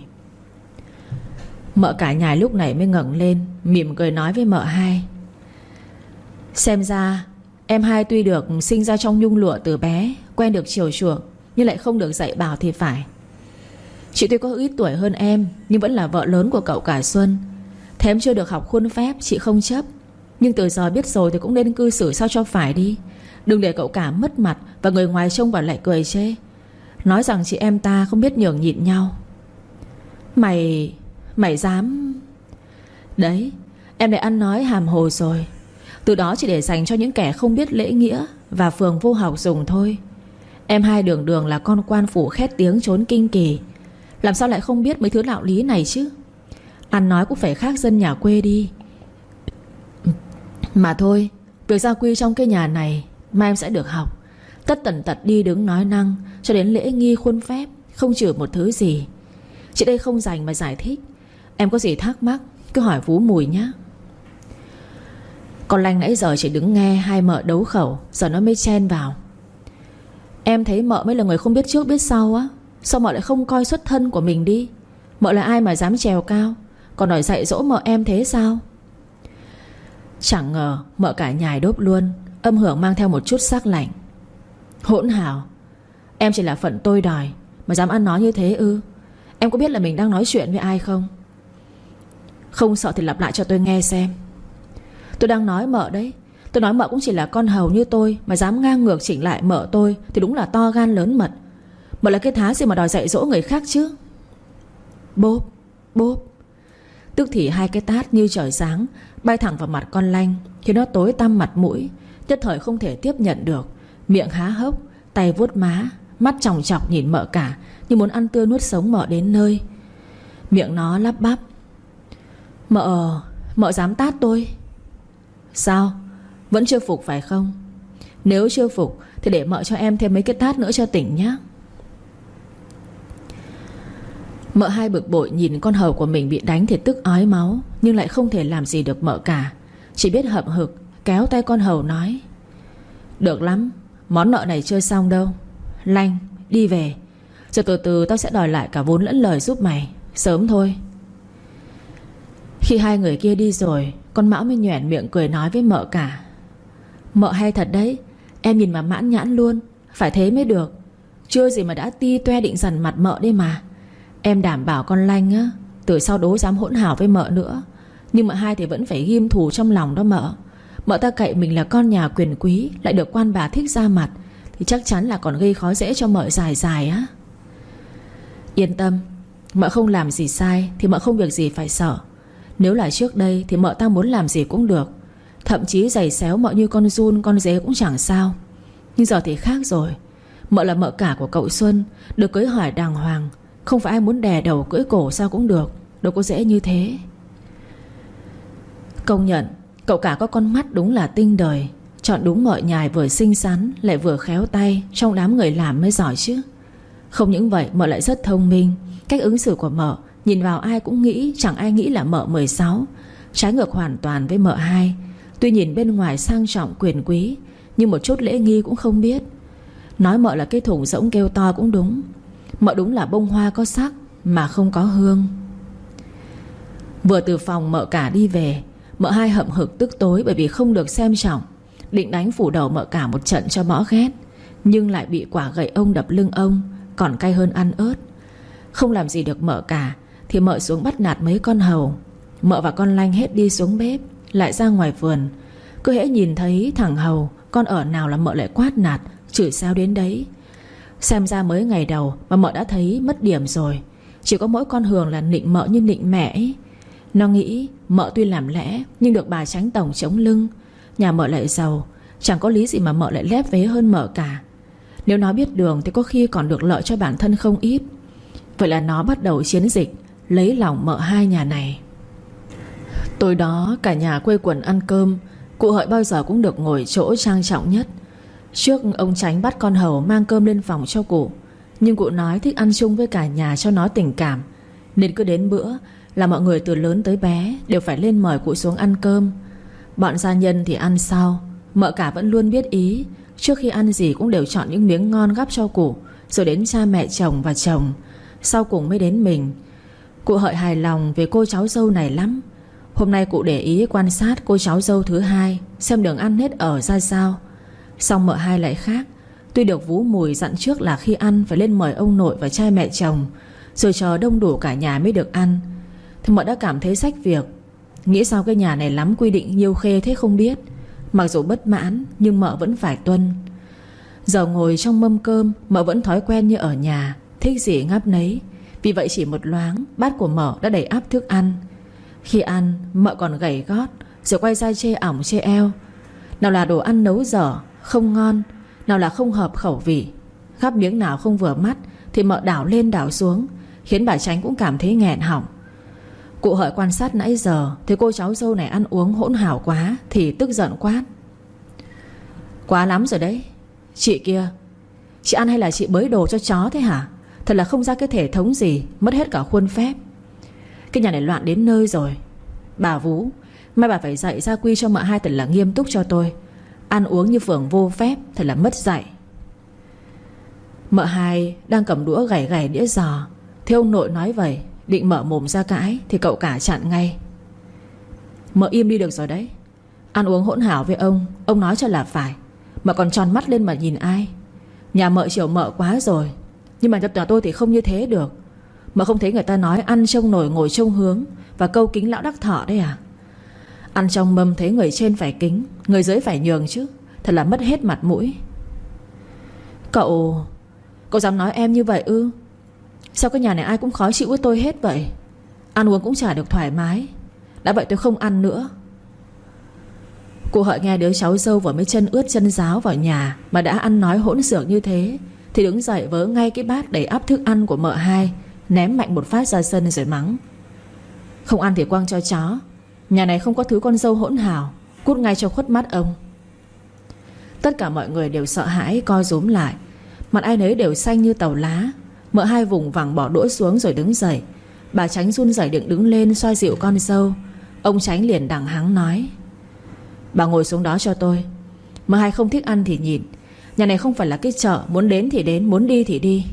Mợ cả nhài lúc này mới ngẩng lên, mỉm cười nói với mợ hai: Xem ra em hai tuy được sinh ra trong nhung lụa từ bé, quen được chiều chuộng, nhưng lại không được dạy bảo thì phải. Chị tuy có ít tuổi hơn em, nhưng vẫn là vợ lớn của cậu cả Xuân. Thế em chưa được học khuôn phép, chị không chấp. Nhưng từ giờ biết rồi thì cũng nên cư xử sao cho phải đi. Đừng để cậu cả mất mặt và người ngoài trông vào lại cười chê, nói rằng chị em ta không biết nhường nhịn nhau. Mày... Mày dám... Đấy, em lại ăn nói hàm hồ rồi. Từ đó chỉ để dành cho những kẻ không biết lễ nghĩa và phường vô học dùng thôi. Em hai đường đường là con quan phủ khét tiếng trốn kinh kỳ, làm sao lại không biết mấy thứ đạo lý này chứ. Ăn nói cũng phải khác dân nhà quê đi. Mà thôi, việc gia quy trong cái nhà này mai em sẽ được học. Tất tần tật đi đứng nói năng, cho đến lễ nghi khuôn phép, không chừa một thứ gì. Chị đây không dành mà giải thích. Em có gì thắc mắc cứ hỏi Vú Mùi nhé. Con Lanh nãy giờ chỉ đứng nghe hai mợ đấu khẩu, giờ nó mới chen vào: Em thấy mợ mới là người không biết trước biết sau á. Sao mợ lại không coi xuất thân của mình đi? Mợ là ai mà dám trèo cao, còn đòi dạy dỗ mợ em thế sao? Chẳng ngờ mợ cả nhài đốp luôn, âm hưởng mang theo một chút sắc lạnh: Hỗn hào, em chỉ là phận tôi đòi mà dám ăn nói như thế ư? Em có biết là mình đang nói chuyện với ai không? Không sợ thì lặp lại cho tôi nghe xem. Tôi đang nói mợ đấy. Tôi nói mợ cũng chỉ là con hầu như tôi mà dám ngang ngược chỉnh lại mợ tôi thì đúng là to gan lớn mật. Mợ là cái thá gì mà đòi dạy dỗ người khác chứ? Bốp, bốp. Tức thì hai cái tát như trời giáng bay thẳng vào mặt con Lanh, khiến nó tối tăm mặt mũi, nhất thời không thể tiếp nhận được. Miệng há hốc, tay vuốt má, mắt chòng chọc nhìn mợ cả như muốn ăn tươi nuốt sống mợ đến nơi. Miệng nó lắp bắp: Mợ, mợ dám tát tôi. Sao? Vẫn chưa phục phải không? Nếu chưa phục thì để mợ cho em thêm mấy cái tát nữa cho tỉnh nhé. Mợ hai bực bội nhìn con hầu của mình bị đánh thì tức ói máu, nhưng lại không thể làm gì được mợ cả. Chỉ biết hậm hực kéo tay con hầu nói: Được lắm, món nợ này chưa xong đâu. Lanh, đi về. Rồi từ từ tao sẽ đòi lại cả vốn lẫn lời giúp mày. Sớm thôi. Khi hai người kia đi rồi, con Mão mới nhoẻn miệng cười nói với mợ cả: Mợ hay thật đấy. Em nhìn mà mãn nhãn luôn. Phải thế mới được. Chưa gì mà đã ti toe định dằn mặt mợ đây mà. Em đảm bảo con Lanh á, từ sau đố dám hỗn hào với mợ nữa. Nhưng mợ hai thì vẫn phải ghim thù trong lòng đó mợ. Mợ ta cậy mình là con nhà quyền quý, lại được quan bà thích ra mặt, thì chắc chắn là còn gây khó dễ cho mợ dài dài á. Yên tâm, mợ không làm gì sai thì mợ không việc gì phải sợ. Nếu là trước đây thì mợ ta muốn làm gì cũng được, thậm chí giày xéo mợ như con giun con dế cũng chẳng sao. Nhưng giờ thì khác rồi. Mợ là mợ cả của cậu Xuân, được cưới hỏi đàng hoàng, không phải ai muốn đè đầu cưỡi cổ sao cũng được. Đâu có dễ như thế. Công nhận cậu cả có con mắt đúng là tinh đời, chọn đúng mợ nhài vừa xinh xắn lại vừa khéo tay trong đám người làm mới giỏi chứ. Không những vậy, mợ lại rất thông minh. Cách ứng xử của mợ nhìn vào ai cũng nghĩ chẳng ai nghĩ là mợ mười sáu. Trái ngược hoàn toàn với mợ hai. Tuy nhìn bên ngoài sang trọng quyền quý, nhưng một chút lễ nghi cũng không biết. Nói mợ là cái thùng rỗng kêu to cũng đúng. Mợ đúng là bông hoa có sắc mà không có hương. Vừa từ phòng mợ cả đi về, mợ hai hậm hực tức tối bởi vì không được xem trọng. Định đánh phủ đầu mợ cả một trận cho bỏ ghét, nhưng lại bị quả gậy ông đập lưng ông, còn cay hơn ăn ớt. Không làm gì được mợ cả thì mợ xuống bắt nạt mấy con hầu. Mợ và con Lanh hết đi xuống bếp, lại ra ngoài vườn. Cứ hễ nhìn thấy thằng hầu con ở nào là mợ lại quát nạt, chửi sao đến đấy. Xem ra mới ngày đầu mà mợ đã thấy mất điểm rồi. Chỉ có mỗi con Hường là nịnh mợ như nịnh mẹ ấy. Nó nghĩ mợ tuy làm lẽ nhưng được bà Chánh Tổng chống lưng. Nhà mợ lại giàu, chẳng có lý gì mà mợ lại lép vế hơn mợ cả. Nếu nó biết đường thì có khi còn được lợi cho bản thân không ít. Vậy là nó bắt đầu chiến dịch lấy lòng mợ hai nhà này. Tối đó cả nhà quây quần ăn cơm. Cụ Hợi bao giờ cũng được ngồi chỗ trang trọng nhất. Trước ông Chánh bắt con hầu mang cơm lên phòng cho cụ, nhưng cụ nói thích ăn chung với cả nhà cho nó tình cảm. Nên cứ đến bữa là mọi người từ lớn tới bé đều phải lên mời cụ xuống ăn cơm. Bọn gia nhân thì ăn sau. Mợ cả vẫn luôn biết ý. Trước khi ăn gì cũng đều chọn những miếng ngon gắp cho cụ, rồi đến cha mẹ chồng và chồng, sau cùng mới đến mình. Cụ Hợi hài lòng về cô cháu dâu này lắm. Hôm nay cụ để ý quan sát cô cháu dâu thứ hai, xem đường ăn nết ở ra sao. Xong mợ hai lại khác. Tuy được vú Mùi dặn trước là khi ăn phải lên mời ông nội và cha mẹ chồng, rồi chờ đông đủ cả nhà mới được ăn, thì mợ đã cảm thấy rách việc. Nghĩ sao cái nhà này lắm quy định nhiêu khê thế không biết. Mặc dù bất mãn nhưng mợ vẫn phải tuân. Giờ ngồi trong mâm cơm, mợ vẫn thói quen như ở nhà, thích gì ngắp nấy. Vì vậy chỉ một loáng, bát của mợ đã đầy ắp thức ăn. Khi ăn mợ còn gầy gót, rồi quay ra chê ỏng chê eo. Nào là đồ ăn nấu dở, không ngon, nào là không hợp khẩu vị. Gắp miếng nào không vừa mắt thì mợ đảo lên đảo xuống, khiến bà Chánh cũng cảm thấy nghẹn họng. Cụ Hợi quan sát nãy giờ thấy cô cháu dâu này ăn uống hỗn hào quá thì tức giận quát: quá lắm rồi đấy. Chị kia, chị ăn hay là chị bới đồ cho chó thế hả? Thật là không ra cái thể thống gì, mất hết cả khuôn phép. Cái nhà này loạn đến nơi rồi. Bà vú, mai bà phải dạy gia quy cho mợ hai thật là nghiêm túc cho tôi. Ăn uống như phường vô phép, thật là mất dạy. Mợ hai đang cầm đũa gảy gảy đĩa giò, thế ông nội nói vậy, định mở mồm ra cãi thì cậu cả chặn ngay: mợ im đi được rồi đấy. Ăn uống hỗn hào với ông, ông nói cho là phải, mà còn tròn mắt lên mà nhìn ai. Nhà mợ chiều mợ quá rồi, nhưng mà cho tôi thì không như thế được. Mợ không thấy người ta nói ăn trông nồi ngồi trông hướng, và câu kính lão đắc thọ đấy à? Ăn trong mâm thấy người trên phải kính, người dưới phải nhường chứ. Thật là mất hết mặt mũi. Cậu Cậu dám nói em như vậy ư? Sao cái nhà này ai cũng khó chịu với tôi hết vậy? Ăn uống cũng chả được thoải mái. Đã vậy tôi không ăn nữa. Cụ Hợi nghe đứa cháu dâu vừa mới chân ướt chân ráo vào nhà mà đã ăn nói hỗn xược như thế, thì đứng dậy vớ ngay cái bát đầy ắp thức ăn của mợ hai, ném mạnh một phát ra sân rồi mắng: không ăn thì quăng cho chó. Nhà này không có thứ con dâu hỗn hào, cút ngay cho khuất mắt ông. Tất cả mọi người đều sợ hãi co rúm lại, mặt ai nấy đều xanh như tàu lá. Mợ hai vùng vằng bỏ đũa xuống rồi đứng dậy. Bà Chánh run rẩy định đứng lên xoa dịu con dâu. Ông Chánh liền đằng hắng nói: bà ngồi xuống đó cho tôi. Mợ hai không thích ăn thì nhịn. Nhà này không phải là cái chợ, muốn đến thì đến, muốn đi thì đi.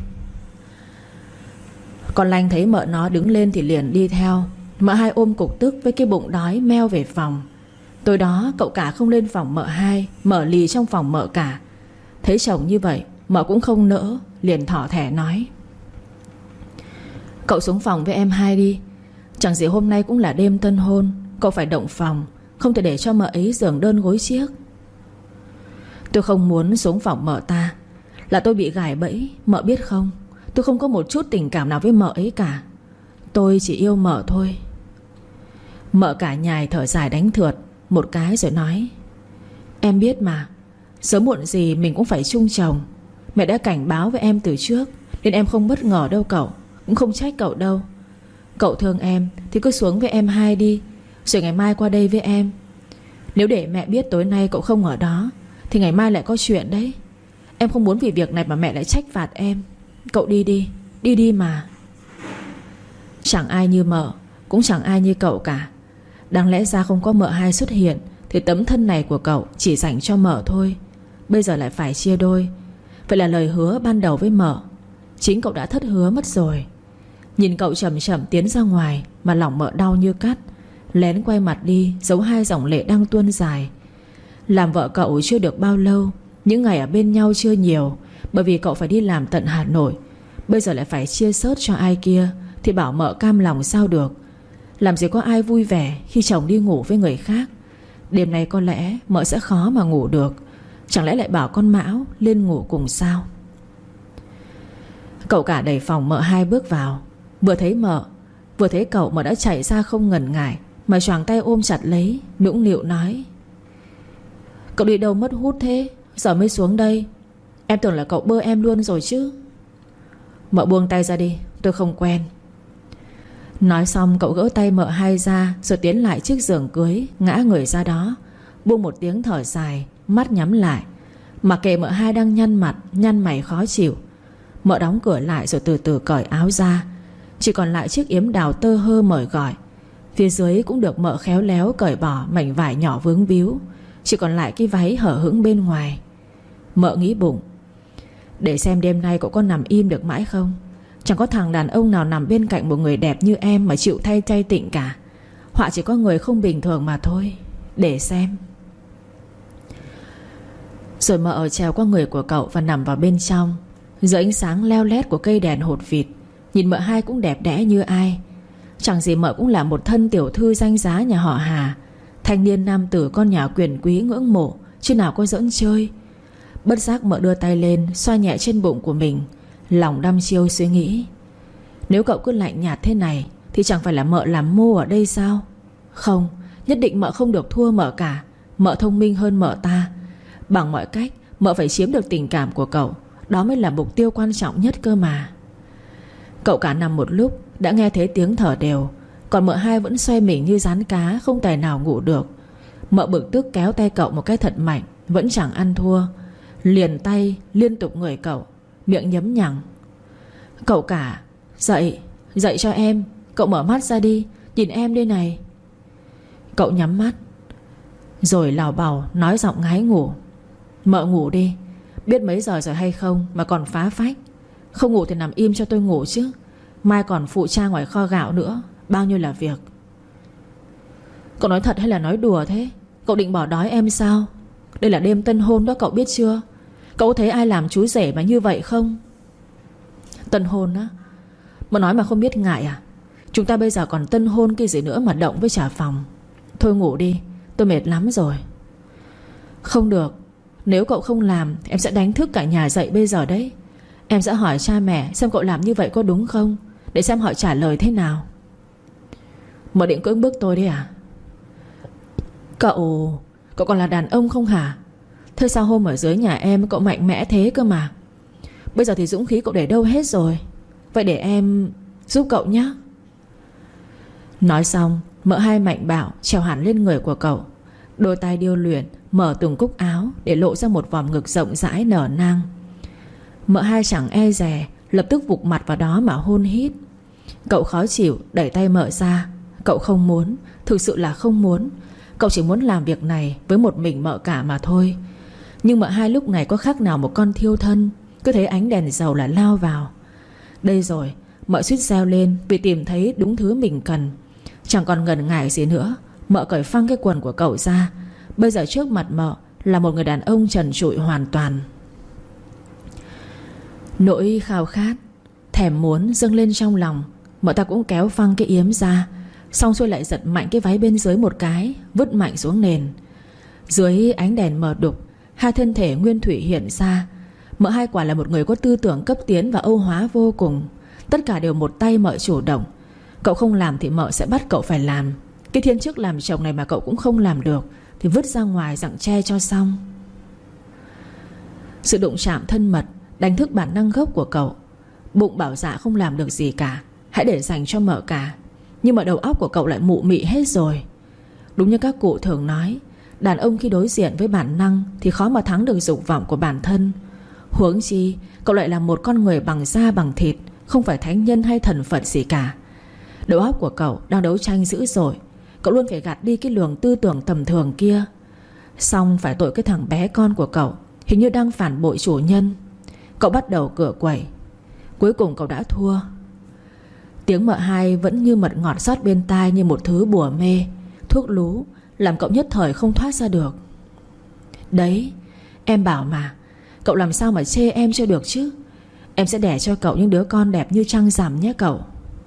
Con Lanh thấy mợ nó đứng lên thì liền đi theo. Mợ hai ôm cục tức với cái bụng đói meo về phòng. Tối đó cậu cả không lên phòng mợ hai, mở lì trong phòng mợ cả. Thấy chồng như vậy mợ cũng không nỡ, liền thỏ thẻ nói: cậu xuống phòng với em hai đi. Chẳng gì hôm nay cũng là đêm tân hôn, cậu phải động phòng, không thể để cho mợ ấy giường đơn gối chiếc. Tôi không muốn xuống phòng mợ ta, là tôi bị gài bẫy, mợ biết không? Tôi không có một chút tình cảm nào với mợ ấy cả. Tôi chỉ yêu mợ thôi. Mợ cả nhài thở dài đánh thượt một cái rồi nói: em biết mà, sớm muộn gì mình cũng phải chung chồng. Mẹ đã cảnh báo với em từ trước, nên em không bất ngờ đâu cậu, cũng không trách cậu đâu. Cậu thương em thì cứ xuống với em hai đi, rồi ngày mai qua đây với em. Nếu để mẹ biết tối nay cậu không ở đó thì ngày mai lại có chuyện đấy. Em không muốn vì việc này mà mẹ lại trách phạt em. Cậu đi đi, đi đi mà. Chẳng ai như mợ, cũng chẳng ai như cậu cả. Đáng lẽ ra không có mợ hai xuất hiện thì tấm thân này của cậu chỉ dành cho mợ thôi. Bây giờ lại phải chia đôi. Vậy là lời hứa ban đầu với mợ, chính cậu đã thất hứa mất rồi. Nhìn cậu chậm chậm tiến ra ngoài mà lòng mợ đau như cắt. Lén quay mặt đi, giấu hai dòng lệ đang tuôn dài. Làm vợ cậu chưa được bao lâu, những ngày ở bên nhau chưa nhiều, bởi vì cậu phải đi làm tận Hà Nội. Bây giờ lại phải chia sớt cho ai kia thì bảo mợ cam lòng sao được. Làm gì có ai vui vẻ khi chồng đi ngủ với người khác. Đêm nay có lẽ mợ sẽ khó mà ngủ được. Chẳng lẽ lại bảo con Mão lên ngủ cùng sao? Cậu cả đẩy phòng mợ hai bước vào. Vừa thấy mợ, vừa thấy cậu, mợ đã chạy ra không ngần ngại mà choàng tay ôm chặt lấy, nũng nịu nói: Cậu đi đâu mất hút thế, giờ mới xuống đây? Em tưởng là cậu bơ em luôn rồi chứ. Mợ buông tay ra đi, tôi không quen. Nói xong cậu gỡ tay mợ hai ra, rồi tiến lại chiếc giường cưới, ngã người ra đó, buông một tiếng thở dài, mắt nhắm lại. Mặc kệ mợ hai đang nhăn mặt, nhăn mày khó chịu, mợ đóng cửa lại rồi từ từ cởi áo ra. Chỉ còn lại chiếc yếm đào tơ hơ mời gọi. Phía dưới cũng được mợ khéo léo cởi bỏ mảnh vải nhỏ vướng víu. Chỉ còn lại cái váy hở hững bên ngoài. Mợ nghĩ bụng, để xem đêm nay cậu có nằm im được mãi không. Chẳng có thằng đàn ông nào nằm bên cạnh một người đẹp như em mà chịu thay chay tịnh cả. Họa chỉ có người không bình thường mà thôi. Để xem. Rồi mợ trèo qua người của cậu và nằm vào bên trong. Dưới ánh sáng leo lét của cây đèn hột vịt, nhìn mợ hai cũng đẹp đẽ như ai. Chẳng gì mợ cũng là một thân tiểu thư danh giá nhà họ Hà, thanh niên nam tử con nhà quyền quý ngưỡng mộ, chứ nào có giỡn chơi. Bất giác mợ đưa tay lên xoa nhẹ trên bụng của mình, lòng đăm chiêu suy nghĩ. Nếu cậu cứ lạnh nhạt thế này thì chẳng phải là mợ làm mô ở đây sao? Không, nhất định mợ không được thua mợ cả. Mợ thông minh hơn mợ ta. Bằng mọi cách mợ phải chiếm được tình cảm của cậu. Đó mới là mục tiêu quan trọng nhất cơ mà. Cậu cả nằm một lúc đã nghe thấy tiếng thở đều, còn mợ hai vẫn xoay mình như rán cá, không tài nào ngủ được. Mợ bực tức kéo tay cậu một cái thật mạnh, vẫn chẳng ăn thua. Liền tay liên tục ngửi cậu, miệng nhấm nhằng: Cậu cả, dậy, dậy cho em. Cậu mở mắt ra đi, nhìn em đây này. Cậu nhắm mắt, rồi lào bào nói giọng ngái ngủ: Mợ ngủ đi. Biết mấy giờ rồi hay không mà còn phá phách. Không ngủ thì nằm im cho tôi ngủ chứ. Mai còn phụ cha ngoài kho gạo nữa, bao nhiêu là việc. Cậu nói thật hay là nói đùa thế? Cậu định bỏ đói em sao? Đây là đêm tân hôn đó, cậu biết chưa? Cậu thấy ai làm chú rể mà như vậy không? Tân hôn á? Mà nói mà không biết ngại à? Chúng ta bây giờ còn tân hôn cái gì nữa mà động với trả phòng. Thôi ngủ đi, tôi mệt lắm rồi. Không được. Nếu cậu không làm thì em sẽ đánh thức cả nhà dậy bây giờ đấy. Em sẽ hỏi cha mẹ xem cậu làm như vậy có đúng không, để xem họ trả lời thế nào. Mợ định cưỡng bức tôi đấy à? Cậu Cậu còn là đàn ông không hả? Thế sao hôm ở dưới nhà em cậu mạnh mẽ thế cơ mà? Bây giờ thì dũng khí cậu để đâu hết rồi? Vậy để em giúp cậu nhé. Nói xong mợ hai mạnh bạo trèo hẳn lên người của cậu. Đôi tay điêu luyện mở từng cúc áo để lộ ra một vòng ngực rộng rãi nở nang. Mợ hai chẳng e dè, lập tức vụt mặt vào đó mà hôn hít. Cậu khó chịu đẩy tay mợ ra. Cậu không muốn, thực sự là không muốn. Cậu chỉ muốn làm việc này với một mình mợ cả mà thôi. Nhưng mợ hai lúc này có khác nào một con thiêu thân. Cứ thấy ánh đèn dầu là lao vào. Đây rồi, mợ suýt reo lên vì tìm thấy đúng thứ mình cần. Chẳng còn ngần ngại gì nữa, mợ cởi phăng cái quần của cậu ra. Bây giờ trước mặt mợ là một người đàn ông trần trụi hoàn toàn. Nỗi khao khát, thèm muốn dâng lên trong lòng. Mợ ta cũng kéo phăng cái yếm ra, xong xuôi lại giật mạnh cái váy bên dưới một cái, vứt mạnh xuống nền. Dưới ánh đèn mờ đục, hai thân thể nguyên thủy hiện ra. Mợ hai quả là một người có tư tưởng cấp tiến và âu hóa vô cùng. Tất cả đều một tay mợ chủ động. Cậu không làm thì mợ sẽ bắt cậu phải làm. Cái thiên chức làm chồng này mà cậu cũng không làm được thì vứt ra ngoài dặng tre cho xong. Sự đụng chạm thân mật đánh thức bản năng gốc của cậu. Bụng bảo dạ không làm được gì cả, hãy để dành cho mợ cả. Nhưng mà đầu óc của cậu lại mụ mị hết rồi. Đúng như các cụ thường nói, đàn ông khi đối diện với bản năng thì khó mà thắng được dục vọng của bản thân. Huống chi cậu lại là một con người bằng da bằng thịt, không phải thánh nhân hay thần Phật gì cả. Đầu óc của cậu đang đấu tranh dữ dội. Cậu luôn phải gạt đi cái luồng tư tưởng tầm thường kia. Xong phải tội cái thằng bé con của cậu, hình như đang phản bội chủ nhân. Cậu bắt đầu cựa quậy. Cuối cùng cậu đã thua. Tiếng mợ hai vẫn như mật ngọt xót bên tai, như một thứ bùa mê, thuốc lú, làm cậu nhất thời không thoát ra được. Đấy, em bảo mà, cậu làm sao mà chê em cho được chứ. Em sẽ đẻ cho cậu những đứa con đẹp như trăng rằm nhé cậu.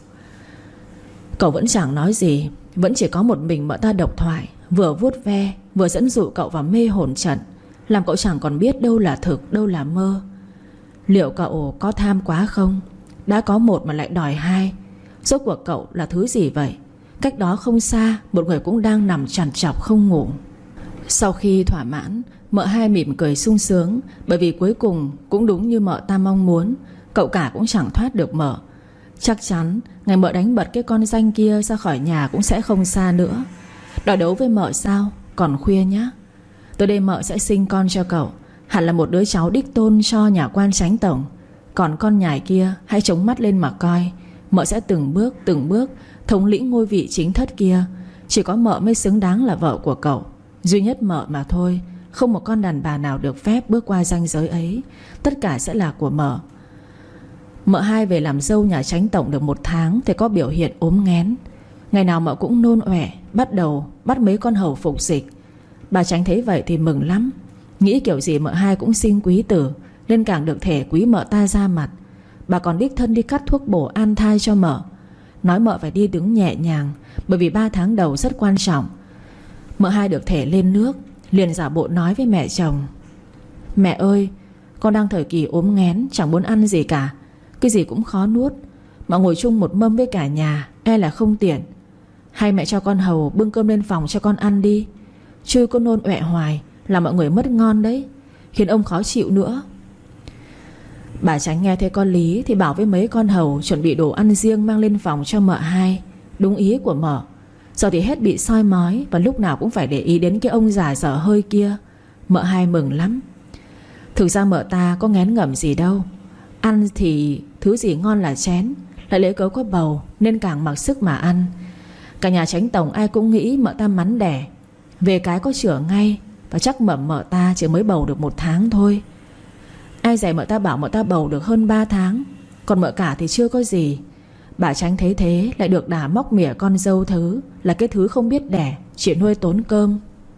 Cậu vẫn chẳng nói gì, vẫn chỉ có một mình mợ ta độc thoại, vừa vuốt ve vừa dẫn dụ cậu vào mê hồn trận, làm cậu chẳng còn biết đâu là thực, đâu là mơ. Liệu cậu có tham quá không? Đã có một mà lại đòi hai. Rốt cuộc cậu là thứ gì vậy? Cách đó không xa, một người cũng đang nằm trằn trọc không ngủ. Sau khi thỏa mãn, mợ hai mỉm cười sung sướng, bởi vì cuối cùng cũng đúng như mợ ta mong muốn, cậu cả cũng chẳng thoát được mợ. Chắc chắn ngày mợ đánh bật cái con danh kia ra khỏi nhà cũng sẽ không xa nữa. Đòi đấu với mợ sao? Còn khuya nhá. Tới đây mợ sẽ sinh con cho cậu, hẳn là một đứa cháu đích tôn cho nhà quan chánh tổng. Còn con nhài kia hãy chống mắt lên mà coi. Mợ sẽ từng bước từng bước thống lĩnh ngôi vị chính thất kia. Chỉ có mợ mới xứng đáng là vợ của cậu. Duy nhất mợ mà thôi. Không một con đàn bà nào được phép bước qua ranh giới ấy. Tất cả sẽ là của mợ. Mợ hai về làm dâu nhà chánh tổng được một tháng thì có biểu hiện ốm nghén. Ngày nào mợ cũng nôn ọe, bắt đầu bắt mấy con hầu phục dịch. Bà chánh thấy vậy thì mừng lắm, nghĩ kiểu gì mợ hai cũng sinh quý tử, nên càng được thể quý mợ ta ra mặt. Bà còn đích thân đi cắt thuốc bổ an thai cho mợ, nói mợ phải đi đứng nhẹ nhàng, bởi vì ba tháng đầu rất quan trọng. Mợ hai được thể lên nước, liền giả bộ nói với mẹ chồng: Mẹ ơi, con đang thời kỳ ốm nghén, chẳng muốn ăn gì cả. Cái gì cũng khó nuốt, mà ngồi chung một mâm với cả nhà e là không tiện. Hay mẹ cho con hầu bưng cơm lên phòng cho con ăn đi. Chứ con nôn ọe hoài làm mọi người mất ngon đấy, khiến ông khó chịu nữa. Bà Tránh nghe thấy có lý thì bảo với mấy con hầu chuẩn bị đồ ăn riêng mang lên phòng cho mợ hai. Đúng ý của mợ. Giờ thì hết bị soi mói, và lúc nào cũng phải để ý đến cái ông già dở hơi kia. Mợ hai mừng lắm. Thực ra mợ ta có ngén ngẩm gì đâu. Ăn thì thứ gì ngon là chén, lại lấy cớ có bầu nên càng mặc sức mà ăn. Cả nhà chánh tổng ai cũng nghĩ mợ ta mắn đẻ, về cái có chữa ngay. Và chắc mẩm mợ ta chỉ mới bầu được một tháng thôi. Ai dè mợ ta bảo mợ ta bầu được hơn ba tháng, còn mợ cả thì chưa có gì. Bà Tránh thấy thế lại được đà móc mỉa con dâu thứ là cái thứ không biết đẻ, chỉ nuôi tốn cơm.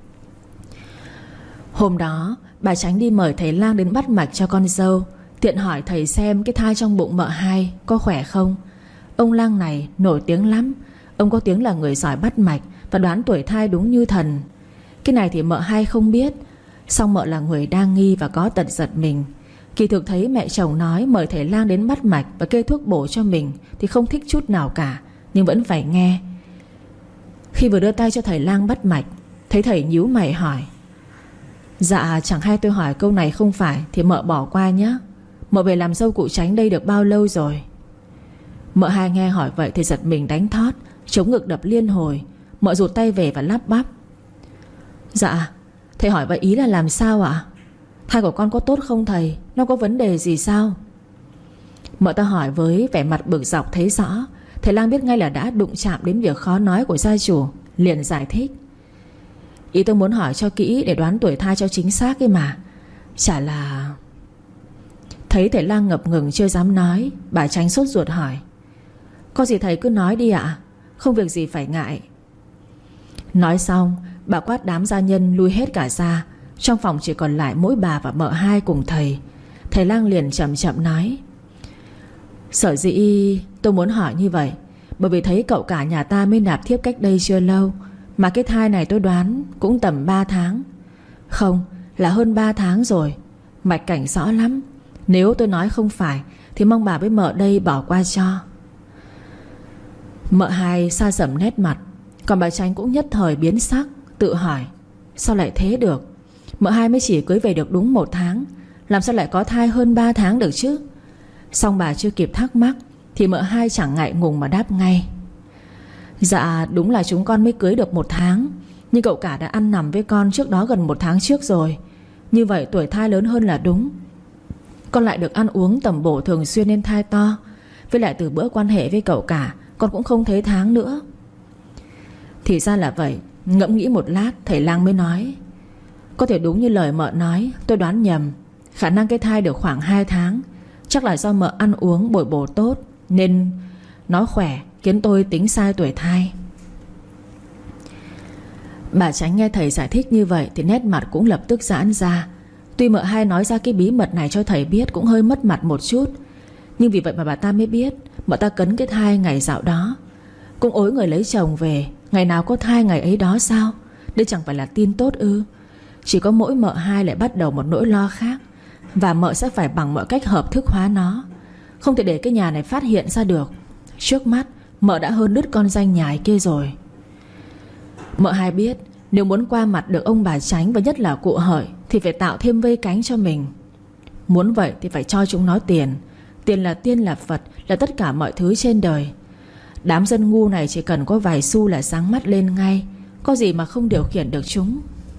Hôm đó bà Tránh đi mời thầy lang đến bắt mạch cho con dâu, tiện hỏi thầy xem cái thai trong bụng mợ hai có khỏe không. Ông lang này nổi tiếng lắm. Ông có tiếng là người giỏi bắt mạch và đoán tuổi thai đúng như thần. Cái này thì mợ hai không biết. Song mợ là người đa nghi và có tật giật mình. Kỳ thực thấy mẹ chồng nói mời thầy lang đến bắt mạch và kê thuốc bổ cho mình thì không thích chút nào cả, nhưng vẫn phải nghe. Khi vừa đưa tay cho thầy lang bắt mạch, thấy thầy nhíu mày hỏi: Dạ chẳng hay tôi hỏi câu này không phải thì mợ bỏ qua nhé. Mợ về làm dâu cụ Tránh đây được bao lâu rồi? Mợ hai nghe hỏi vậy thì giật mình đánh thót, chống ngực đập liên hồi. Mợ rụt tay về và lắp bắp: Dạ thầy hỏi vậy ý là làm sao ạ? Thai của con có tốt không thầy? Nó có vấn đề gì sao? Mợ ta hỏi với vẻ mặt bực dọc thấy rõ. Thầy lang biết ngay là đã đụng chạm đến việc khó nói của gia chủ, liền giải thích: Ý tôi muốn hỏi cho kỹ để đoán tuổi thai cho chính xác ấy mà. Chả là... Thấy thầy lang ngập ngừng chưa dám nói, bà Tránh sốt ruột hỏi: Có gì thầy cứ nói đi ạ, không việc gì phải ngại. Nói xong bà quát đám gia nhân lui hết cả ra. Trong phòng chỉ còn lại mỗi bà và mợ hai cùng thầy. Thầy lang liền chậm chậm nói: Sở dĩ tôi muốn hỏi như vậy bởi vì thấy cậu cả nhà ta mới nạp thiếp cách đây chưa lâu, mà cái thai này tôi đoán cũng tầm ba tháng. Không, là hơn ba tháng rồi. Mạch cảnh rõ lắm. Nếu tôi nói không phải thì mong bà với mợ đây bỏ qua cho. Mợ hai xa sầm nét mặt, còn bà Tránh cũng nhất thời biến sắc, tự hỏi: Sao lại thế được? Mợ hai mới chỉ cưới về được đúng một tháng, làm sao lại có thai hơn ba tháng được chứ? Xong bà chưa kịp thắc mắc thì mợ hai chẳng ngại ngùng mà đáp ngay: Dạ đúng là chúng con mới cưới được một tháng, nhưng cậu cả đã ăn nằm với con trước đó gần một tháng trước rồi. Như vậy tuổi thai lớn hơn là đúng. Con lại được ăn uống tẩm bổ thường xuyên nên thai to. Với lại từ bữa quan hệ với cậu cả, con cũng không thấy tháng nữa. Thì ra là vậy. Ngẫm nghĩ một lát, thầy lang mới nói: có thể đúng như lời mợ nói. Tôi đoán nhầm. Khả năng cái thai được khoảng hai tháng. Chắc là do mợ ăn uống bồi bổ tốt nên nó khỏe, khiến tôi tính sai tuổi thai. Bà Chánh nghe thầy giải thích như vậy thì nét mặt cũng lập tức giãn ra. Tuy mợ hai nói ra cái bí mật này cho thầy biết cũng hơi mất mặt một chút, nhưng vì vậy mà bà ta mới biết mợ ta cấn cái thai ngày dạo đó. Cũng ối người lấy chồng về, ngày nào có thai ngày ấy đó sao? Đây chẳng phải là tin tốt ư? Chỉ có mỗi mợ hai lại bắt đầu một nỗi lo khác. Và mợ sẽ phải bằng mọi cách hợp thức hóa nó. Không thể để cái nhà này phát hiện ra được. Trước mắt mợ đã hơn đứt con danh nhài kia rồi. Mợ hai biết nếu muốn qua mặt được ông bà Chánh và nhất là cụ Hợi thì phải tạo thêm vây cánh cho mình. Muốn vậy thì phải cho chúng nó tiền. Tiền là tiên là Phật, là tất cả mọi thứ trên đời. Đám dân ngu này chỉ cần có vài xu là sáng mắt lên ngay. Có gì mà không điều khiển được chúng.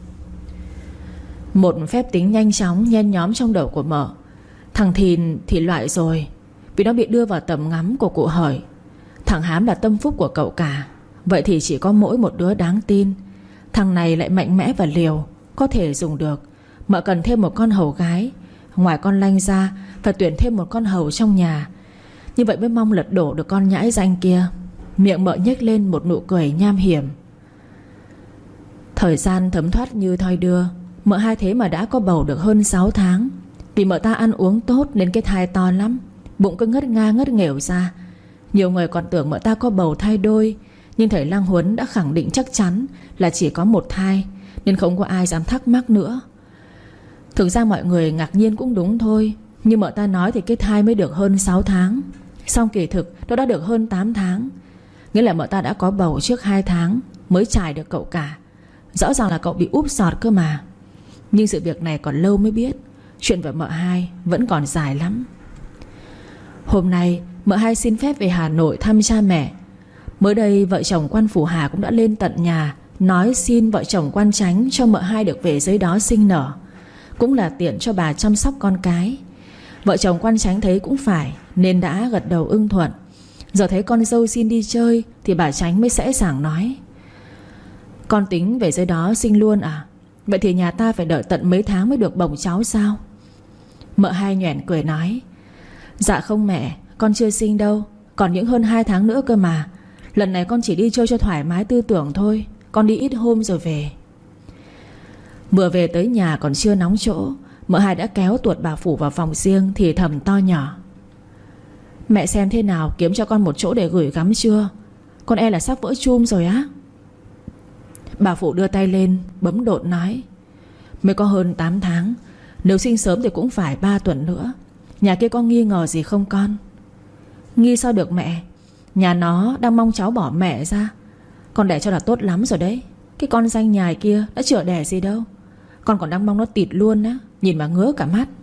Một phép tính nhanh chóng nhen nhóm trong đầu của mợ. Thằng Thìn thì loại rồi, vì nó bị đưa vào tầm ngắm của cụ Hợi. Thằng Hám là tâm phúc của cậu cả. Vậy thì chỉ có mỗi một đứa đáng tin. Thằng này lại mạnh mẽ và liều, có thể dùng được. Mợ cần thêm một con hầu gái. Ngoài con Lanh ra phải tuyển thêm một con hầu trong nhà. Như vậy mới mong lật đổ được con nhãi danh kia. Miệng mợ nhếch lên một nụ cười nham hiểm. Thời gian thấm thoát như thoi đưa. Mợ hai thế mà đã có bầu được hơn sáu tháng. Vì mợ ta ăn uống tốt nên cái thai to lắm. Bụng cứ ngất nga ngất nghểu ra. Nhiều người còn tưởng mợ ta có bầu thai đôi, nhưng thầy Lang Huấn đã khẳng định chắc chắn là chỉ có một thai, nên không có ai dám thắc mắc nữa. Thực ra mọi người ngạc nhiên cũng đúng thôi. Nhưng mợ ta nói thì cái thai mới được hơn sáu tháng, song kỳ thực nó đã được hơn tám tháng. Nghĩa là mợ ta đã có bầu trước hai tháng mới chải được cậu cả. Rõ ràng là cậu bị úp sọt cơ mà. Nhưng sự việc này còn lâu mới biết. Chuyện với mợ hai vẫn còn dài lắm. Hôm nay mợ hai xin phép về Hà Nội thăm cha mẹ. Mới đây vợ chồng quan phủ Hà cũng đã lên tận nhà nói xin vợ chồng quan Chánh cho mợ hai được về dưới đó sinh nở, cũng là tiện cho bà chăm sóc con cái. Vợ chồng quan Chánh thấy cũng phải nên đã gật đầu ưng thuận. Giờ thấy con dâu xin đi chơi thì bà Chánh mới sẽ sảng nói: con tính về dưới đó sinh luôn à? Vậy thì nhà ta phải đợi tận mấy tháng mới được bồng cháu sao? Mợ hai nhoẻn cười nói: dạ không mẹ, con chưa sinh đâu. Còn những hơn hai tháng nữa cơ mà. Lần này con chỉ đi chơi cho thoải mái tư tưởng thôi. Con đi ít hôm rồi về. Vừa về tới nhà còn chưa nóng chỗ, mợ hai đã kéo tuột bà Phủ vào phòng riêng thì thầm to nhỏ: mẹ xem thế nào kiếm cho con một chỗ để gửi gắm chưa? Con e là sắp vỡ chum rồi á. Bà Phủ đưa tay lên bấm đột nói: mới có hơn tám tháng. Nếu sinh sớm thì cũng phải ba tuần nữa. Nhà kia có nghi ngờ gì không con? Nghi sao được mẹ. Nhà nó đang mong cháu bỏ mẹ ra. Con đẻ cho là tốt lắm rồi đấy. Cái con danh nhài kia đã chữa đẻ gì đâu. Con còn đang mong nó tịt luôn á. Nhìn mà ngứa cả mắt.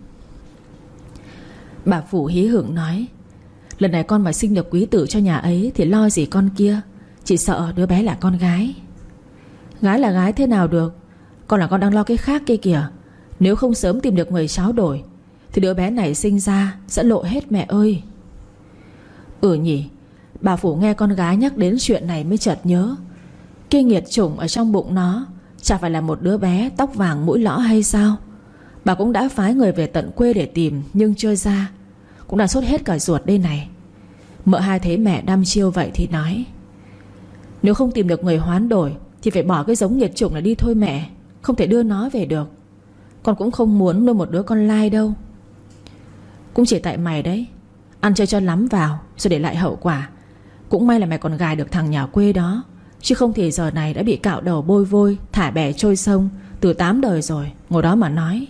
Bà Phủ hí hửng nói: lần này con mà sinh được quý tử cho nhà ấy thì lo gì con kia. Chỉ sợ đứa bé là con gái. Gái là gái thế nào được? Con là con đang lo cái khác kia kìa. Nếu không sớm tìm được người cháu đổi thì đứa bé này sinh ra sẽ lộ hết mẹ ơi. Ừ nhỉ. Bà Phủ nghe con gái nhắc đến chuyện này mới chợt nhớ. Cái nghiệt chủng ở trong bụng nó chả phải là một đứa bé tóc vàng mũi lõ hay sao? Bà cũng đã phái người về tận quê để tìm nhưng chưa ra. Cũng đã sốt hết cả ruột đây này. Mợ hai thấy mẹ đăm chiêu vậy thì nói: nếu không tìm được người hoán đổi thì phải bỏ cái giống nghiệt chủng này đi thôi mẹ. Không thể đưa nó về được. Con cũng không muốn nuôi một đứa con lai đâu. Cũng chỉ tại mày đấy. Ăn chơi cho lắm vào rồi để lại hậu quả. Cũng may là mày còn gài được thằng nhà quê đó. Chứ không thì giờ này đã bị cạo đầu bôi vôi, thả bè trôi sông từ tám đời rồi. Ngồi đó mà nói.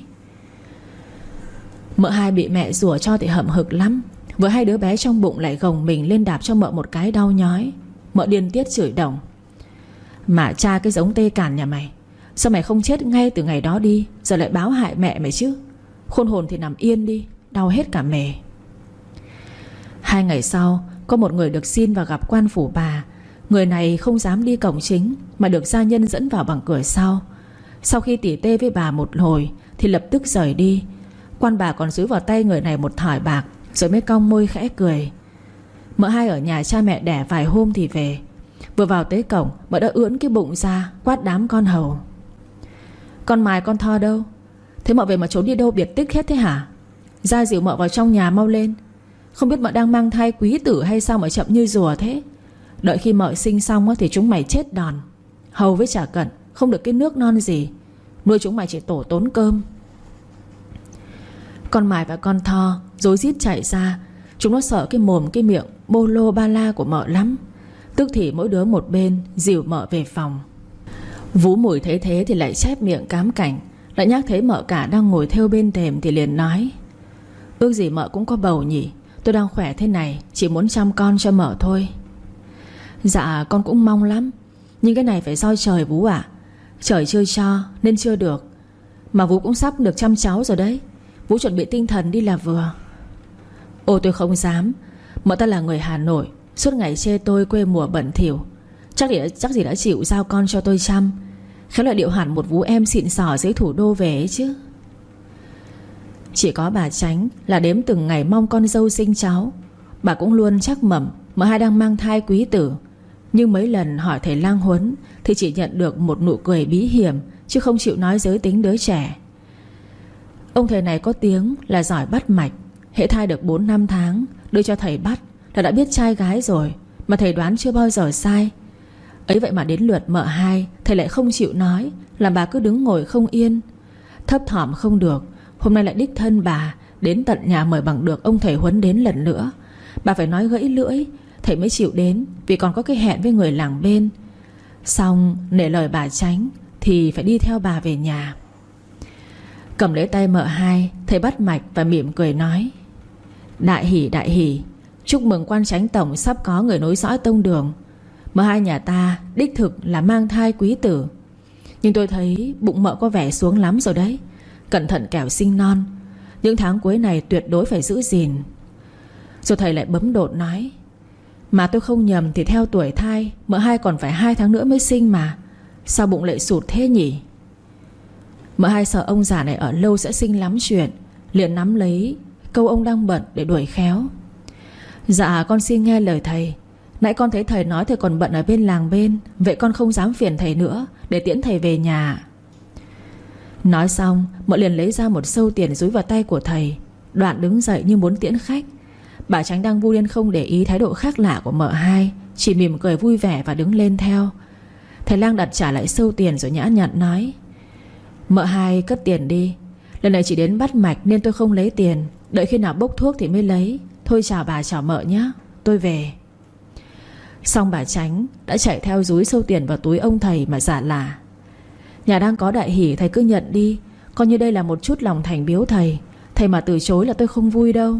Mợ hai bị mẹ rủa cho thì hậm hực lắm. Với hai đứa bé trong bụng lại gồng mình lên đạp cho mợ một cái đau nhói. Mợ điên tiết chửi đồng: mà cha cái giống tê cản nhà mày, sao mày không chết ngay từ ngày đó đi, giờ lại báo hại mẹ mày chứ? Khôn hồn thì nằm yên đi, đau hết cả mề. Hai ngày sau, có một người được xin vào gặp quan phủ bà. Người này không dám đi cổng chính mà được gia nhân dẫn vào bằng cửa sau. Sau khi tỉ tê với bà một hồi thì lập tức rời đi. Quan bà còn dúi vào tay người này một thỏi bạc, rồi mới cong môi khẽ cười. Mợ hai ở nhà cha mẹ đẻ vài hôm thì về. Vừa vào tới cổng, mợ đã ưỡn cái bụng ra, quát đám con hầu: Con Mài con Tho đâu? Thế mợ về mà trốn đi đâu biệt tích hết thế hả? Ra dìu mợ vào trong nhà mau lên. Không biết mợ đang mang thai quý tử hay sao mà chậm như rùa thế. Đợi khi mợ sinh xong thì chúng mày chết đòn. Hầu với chả cận, không được cái nước non gì. Nuôi chúng mày chỉ tổ tốn cơm. Con Mài và con Tho rối rít chạy ra. Chúng nó sợ cái mồm cái miệng bô lô ba la của mợ lắm. Tức thì mỗi đứa một bên dìu mợ về phòng. Vú Mùi thấy thế thì lại chép miệng cám cảnh. Lại nhắc thấy mợ cả đang ngồi thêu bên thềm thì liền nói: Ước gì mợ cũng có bầu nhỉ. Tôi đang khỏe thế này, chỉ muốn chăm con cho mợ thôi. Dạ con cũng mong lắm, nhưng cái này phải do trời vú ạ. Trời chưa cho nên chưa được. Mà vú cũng sắp được chăm cháu rồi đấy. Vú chuẩn bị tinh thần đi là vừa. Ôi tôi không dám. Mợ ta là người Hà Nội, suốt ngày chê tôi quê mùa bẩn thỉu. Chắc gì, chắc gì đã chịu giao con cho tôi chăm. Khéo lại điệu hẳn một vú em xịn sò dưới thủ đô về ấy chứ. Chỉ có bà Chánh là đếm từng ngày mong con dâu sinh cháu. Bà cũng luôn chắc mẩm mợ hai đang mang thai quý tử. Nhưng mấy lần hỏi thầy lang huấn thì chỉ nhận được một nụ cười bí hiểm, chứ không chịu nói giới tính đứa trẻ. Ông thầy này có tiếng là giỏi bắt mạch. Hễ thai được bốn năm tháng đưa cho thầy bắt là đã biết trai gái rồi. Mà thầy đoán chưa bao giờ sai. Ấy vậy mà đến lượt mợ hai, thầy lại không chịu nói, làm bà cứ đứng ngồi không yên. Thấp thỏm không được, hôm nay lại đích thân bà đến tận nhà mời bằng được ông thầy huấn đến lần nữa. Bà phải nói gãy lưỡi thầy mới chịu đến, vì còn có cái hẹn với người làng bên. Xong nể lời bà Chánh thì phải đi theo bà về nhà. Cầm lấy tay mợ hai, thầy bắt mạch và mỉm cười nói: Đại hỷ đại hỷ, chúc mừng quan Chánh tổng sắp có người nối dõi tông đường. Mợ hai nhà ta đích thực là mang thai quý tử. Nhưng tôi thấy bụng mợ có vẻ xuống lắm rồi đấy. Cẩn thận kẻo sinh non. Những tháng cuối này tuyệt đối phải giữ gìn. Rồi thầy lại bấm đột nói: Mà tôi không nhầm thì theo tuổi thai mợ hai còn phải hai tháng nữa mới sinh mà. Sao bụng lại sụt thế nhỉ? Mợ hai sợ ông già này ở lâu sẽ sinh lắm chuyện, liền nắm lấy câu ông đang bận để đuổi khéo. Dạ con xin nghe lời thầy. Nãy con thấy thầy nói thầy còn bận ở bên làng bên, vậy con không dám phiền thầy nữa, để tiễn thầy về nhà. Nói xong mợ liền lấy ra một sâu tiền dúi vào tay của thầy. Đoạn đứng dậy như muốn tiễn khách. Bà Chánh đang vui nên không để ý thái độ khác lạ của mợ hai, chỉ mỉm cười vui vẻ và đứng lên theo. Thầy lang đặt trả lại sâu tiền rồi nhã nhặn nói: Mợ hai cất tiền đi. Lần này chỉ đến bắt mạch nên tôi không lấy tiền. Đợi khi nào bốc thuốc thì mới lấy. Thôi chào bà chào mợ nhé, tôi về. Xong bà Chánh đã chạy theo dúi sâu tiền vào túi ông thầy mà giả lả: Nhà đang có đại hỷ, thầy cứ nhận đi. Coi như đây là một chút lòng thành biếu thầy. Thầy mà từ chối là tôi không vui đâu.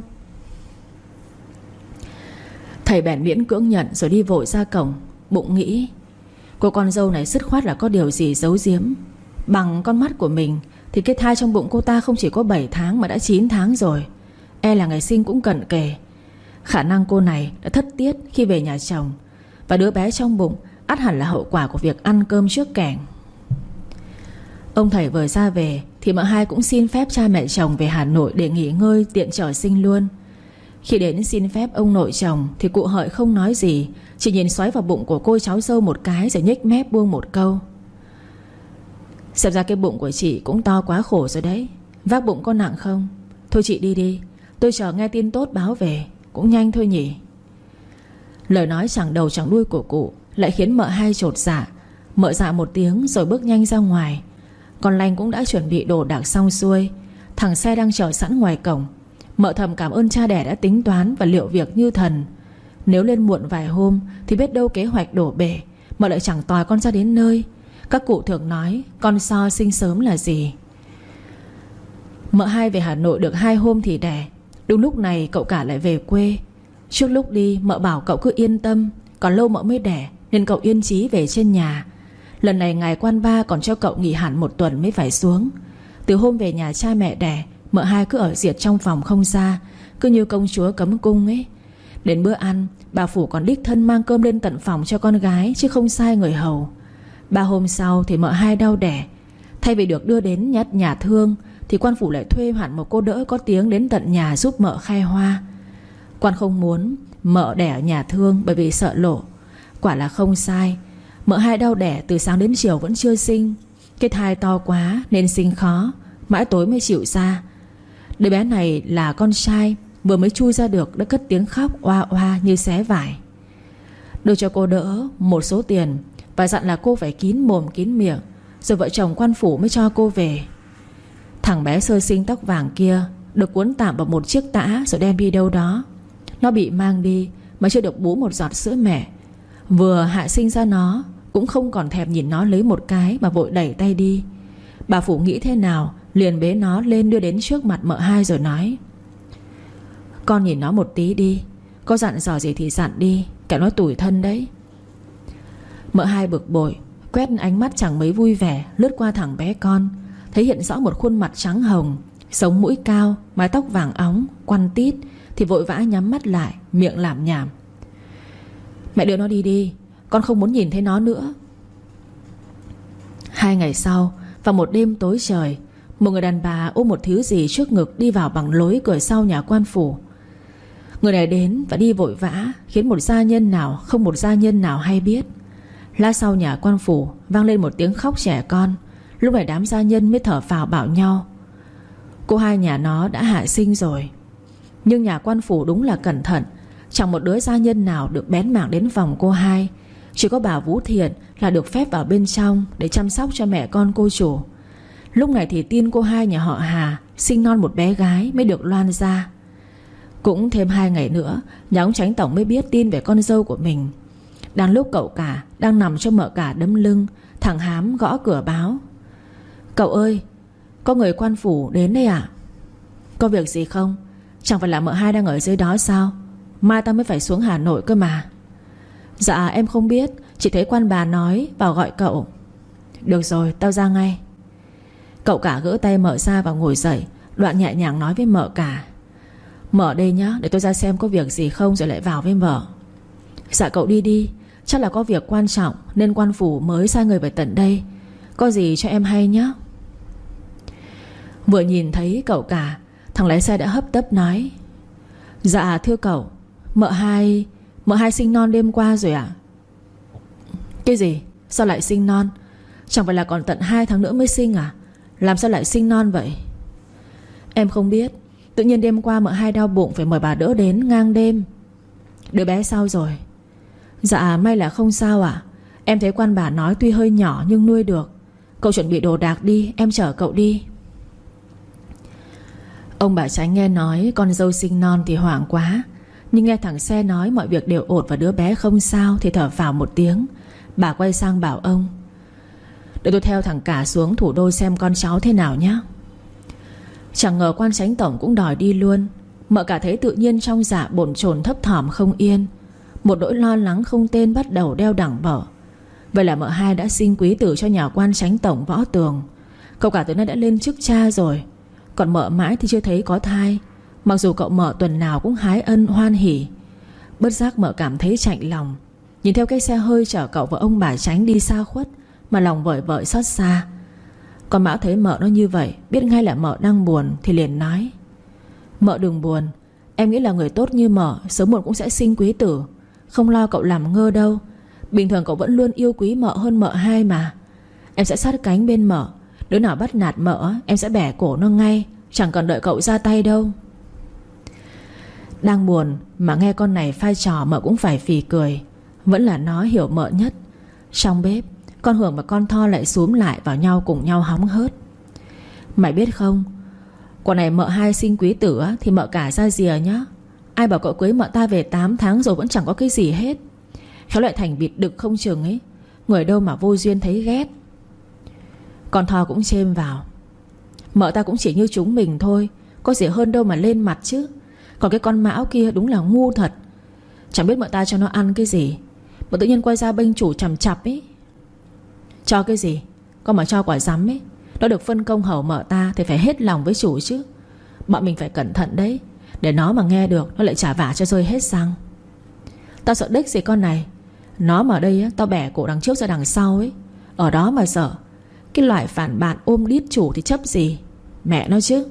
Thầy bèn miễn cưỡng nhận rồi đi vội ra cổng. Bụng nghĩ: Cô con dâu này dứt khoát là có điều gì giấu giếm. Bằng con mắt của mình thì cái thai trong bụng cô ta không chỉ có bảy tháng mà đã chín tháng rồi. E là ngày sinh cũng cận kề. Khả năng cô này đã thất tiết khi về nhà chồng. Và đứa bé trong bụng ắt hẳn là hậu quả của việc ăn cơm trước kẻng. Ông thầy vừa ra về thì mợ hai cũng xin phép cha mẹ chồng về Hà Nội để nghỉ ngơi tiện trở sinh luôn. Khi đến xin phép ông nội chồng thì cụ Hợi không nói gì, chỉ nhìn xoáy vào bụng của cô cháu dâu một cái rồi nhếch mép buông một câu: Xem ra cái bụng của chị cũng to quá khổ rồi đấy. Vác bụng có nặng không? Thôi chị đi đi, tôi chờ nghe tin tốt báo về. Cũng nhanh thôi nhỉ. Lời nói chẳng đầu chẳng đuôi của cụ lại khiến mợ hai chột dạ. Mợ dạ một tiếng rồi bước nhanh ra ngoài. Con Lanh cũng đã chuẩn bị đồ đạc xong xuôi. Thằng xe đang chờ sẵn ngoài cổng. Mợ thầm cảm ơn cha đẻ đã tính toán và liệu việc như thần. Nếu lên muộn vài hôm thì biết đâu kế hoạch đổ bể, mợ lại chẳng tòi con ra đến nơi. Các cụ thường nói con so sinh sớm là gì. Mợ hai về Hà Nội được hai hôm thì đẻ. Đúng lúc này cậu cả lại về quê. Trước lúc đi mợ bảo cậu cứ yên tâm, còn lâu mợ mới đẻ nên cậu yên chí về trên nhà. Lần này ngài quan ba còn cho cậu nghỉ hẳn một tuần mới phải xuống. Từ hôm về nhà cha mẹ đẻ, mợ hai cứ ở diệt trong phòng không ra, cứ như công chúa cấm cung ấy. Đến bữa ăn, bà Phủ còn đích thân mang cơm lên tận phòng cho con gái, chứ không sai người hầu. Ba hôm sau thì mợ hai đau đẻ. Thay vì được đưa đến nhát nhà thương thì quan phủ lại thuê hẳn một cô đỡ có tiếng đến tận nhà giúp mợ khai hoa. Quan không muốn mợ đẻ ở nhà thương bởi vì sợ lộ. Quả là không sai. Mợ hai đau đẻ từ sáng đến chiều vẫn chưa sinh. Cái thai to quá nên sinh khó, mãi tối mới chịu ra. Đứa bé này là con trai, vừa mới chui ra được đã cất tiếng khóc oa oa như xé vải. Đưa cho cô đỡ một số tiền và dặn là cô phải kín mồm kín miệng, rồi vợ chồng quan phủ mới cho cô về. Thằng bé sơ sinh tóc vàng kia được cuốn tạm vào một chiếc tã rồi đem đi đâu đó. Nó bị mang đi mà chưa được bú một giọt sữa mẹ. Vừa hạ sinh ra nó cũng không còn thèm nhìn nó lấy một cái mà vội đẩy tay đi. Bà phủ nghĩ thế nào liền bế nó lên đưa đến trước mặt mợ hai rồi nói: Con nhìn nó một tí đi, có dặn dò gì thì dặn đi, kẻo nó tủi thân đấy. Mợ hai bực bội quét ánh mắt chẳng mấy vui vẻ lướt qua thằng bé con, thấy hiện rõ một khuôn mặt trắng hồng, sống mũi cao, mái tóc vàng óng, quăn tít, thì vội vã nhắm mắt lại, miệng lảm nhảm: Mẹ đưa nó đi đi, con không muốn nhìn thấy nó nữa. Hai ngày sau, vào một đêm tối trời, một người đàn bà ôm một thứ gì trước ngực đi vào bằng lối cửa sau nhà quan phủ. Người này đến và đi vội vã, khiến một gia nhân nào không một gia nhân nào hay biết. Lát sau nhà quan phủ vang lên một tiếng khóc trẻ con. Lúc này đám gia nhân mới thở phào bảo nhau: Cô hai nhà nó đã hạ sinh rồi. Nhưng nhà quan phủ đúng là cẩn thận, chẳng một đứa gia nhân nào được bén mảng đến vòng cô hai. Chỉ có bà Vũ Thiện là được phép vào bên trong để chăm sóc cho mẹ con cô chủ. Lúc này thì tin cô hai nhà họ Hà sinh non một bé gái mới được loan ra. Cũng thêm hai ngày nữa, nhà ông Chánh Tổng mới biết tin về con dâu của mình. Đang lúc cậu cả đang nằm cho mợ cả đấm lưng, thằng Hám gõ cửa báo: Cậu ơi, có người quan phủ đến đây ạ. Có việc gì không? Chẳng phải là mợ hai đang ở dưới đó sao? Mai ta mới phải xuống Hà Nội cơ mà. Dạ em không biết, chỉ thấy quan bà nói vào gọi cậu. Được rồi, tao ra ngay. Cậu cả gỡ tay mợ ra và ngồi dậy, đoạn nhẹ nhàng nói với mợ cả: Mợ đây nhá, để tôi ra xem có việc gì không rồi lại vào với mợ. Dạ cậu đi đi, chắc là có việc quan trọng nên quan phủ mới sai người về tận đây. Có gì cho em hay nhá. Vừa nhìn thấy cậu cả, thằng lái xe đã hấp tấp nói: Dạ thưa cậu, Mợ hai Mợ hai sinh non đêm qua rồi ạ. Cái gì? Sao lại sinh non? Chẳng phải là còn tận hai tháng nữa mới sinh à? Làm sao lại sinh non vậy? Em không biết, tự nhiên đêm qua mợ hai đau bụng phải mời bà đỡ đến ngang đêm. Đứa bé sao rồi? Dạ may là không sao ạ. Em thấy quan bà nói tuy hơi nhỏ nhưng nuôi được. Cậu chuẩn bị đồ đạc đi, em chở cậu đi. Ông bà Chánh nghe nói con dâu sinh non thì hoảng quá, nhưng nghe thằng xe nói mọi việc đều ổn và đứa bé không sao thì thở phào một tiếng. Bà quay sang bảo ông: Để tôi theo thằng cả xuống thủ đô xem con cháu thế nào nhé. Chẳng ngờ quan Chánh Tổng cũng đòi đi luôn. Mợ cả thấy tự nhiên trong dạ bồn chồn thấp thỏm không yên. Một nỗi lo lắng không tên bắt đầu đeo đẳng bở. Vậy là mợ hai đã sinh quý tử cho nhà quan Chánh Tổng Võ Tường. Cậu cả từ nay đã lên chức cha rồi, còn mợ mãi thì chưa thấy có thai. Mặc dù cậu mợ tuần nào cũng hái ân hoan hỉ. Bất giác mợ cảm thấy chạnh lòng, nhìn theo cái xe hơi chở cậu và ông bà Chánh đi xa khuất mà lòng vợi vợi xót xa. Con Mão thấy mợ nó như vậy, biết ngay là mợ đang buồn thì liền nói: Mợ đừng buồn, em nghĩ là người tốt như mợ sớm muộn cũng sẽ sinh quý tử. Không lo cậu làm ngơ đâu. Bình thường cậu vẫn luôn yêu quý mợ hơn mợ hai mà. Em sẽ sát cánh bên mợ. Đứa nào bắt nạt mợ em sẽ bẻ cổ nó ngay, chẳng cần đợi cậu ra tay đâu. Đang buồn mà nghe con này phai trò mợ cũng phải phì cười. Vẫn là nó hiểu mợ nhất. Trong bếp, con Hưởng và con Tho lại xúm lại vào nhau cùng nhau hóng hớt: Mày biết không, quả này mợ hai sinh quý tử á, thì mợ cả ra rìa nhá. Ai bảo cậu cưới mợ ta về tám tháng rồi vẫn chẳng có cái gì hết. Khéo lại thành bịt đực không chừng ấy. Người đâu mà vô duyên thấy ghét. Con Tho cũng chêm vào: Mợ ta cũng chỉ như chúng mình thôi, có gì hơn đâu mà lên mặt chứ. Còn cái con Mão kia đúng là ngu thật. Chẳng biết mợ ta cho nó ăn cái gì mà tự nhiên quay ra bênh chủ chằm chặp ấy. Cho cái gì? Con mà cho quả rắm ấy, nó được phân công hầu mợ ta thì phải hết lòng với chủ chứ. Bọn mình phải cẩn thận đấy, để nó mà nghe được nó lại trả vả cho rơi hết răng. Tao sợ đếch gì con này. Nó mà ở đây á, tao bẻ cổ đằng trước ra đằng sau ấy. Ở đó mà sợ. Cái loại phản bạn ôm đít chủ thì chấp gì. Mẹ nó chứ.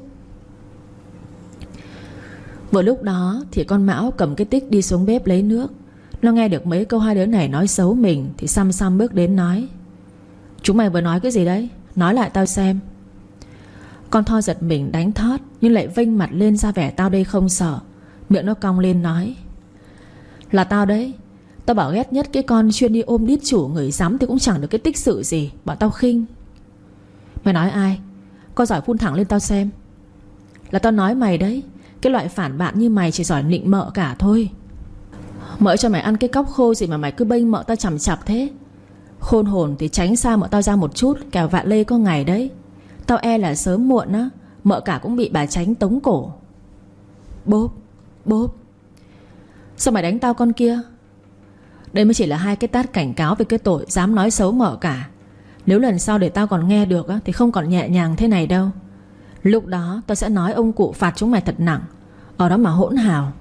Vừa lúc đó thì con Mão cầm cái tích đi xuống bếp lấy nước. Nó nghe được mấy câu hai đứa này nói xấu mình thì xăm xăm bước đến nói: Chúng mày vừa nói cái gì đấy? Nói lại tao xem. Con Tho giật mình đánh thót, nhưng lại vênh mặt lên ra vẻ tao đây không sợ. Miệng nó cong lên nói: Là tao đấy. Tao bảo ghét nhất cái con chuyên đi ôm đít chủ người dám thì cũng chẳng được cái tích sự gì, bảo tao khinh. Mày nói ai? Có giỏi phun thẳng lên tao xem. Là tao nói mày đấy. Cái loại phản bạn như mày chỉ giỏi nịnh mợ cả thôi. Mợ cho mày ăn cái cóc khô gì mà mày cứ bênh mợ tao chằm chặp thế? Khôn hồn thì tránh xa mợ tao ra một chút, kẻo vạ lây có ngày đấy. Tao e là sớm muộn á, mợ cả cũng bị bà Tránh tống cổ. Bốp, bốp. Sao mày đánh tao con kia? Đây mới chỉ là hai cái tát cảnh cáo về cái tội dám nói xấu mợ cả. Nếu lần sau để tao còn nghe được á, thì không còn nhẹ nhàng thế này đâu. Lúc đó tao sẽ nói ông cụ phạt chúng mày thật nặng. Ở đó mà hỗn hào.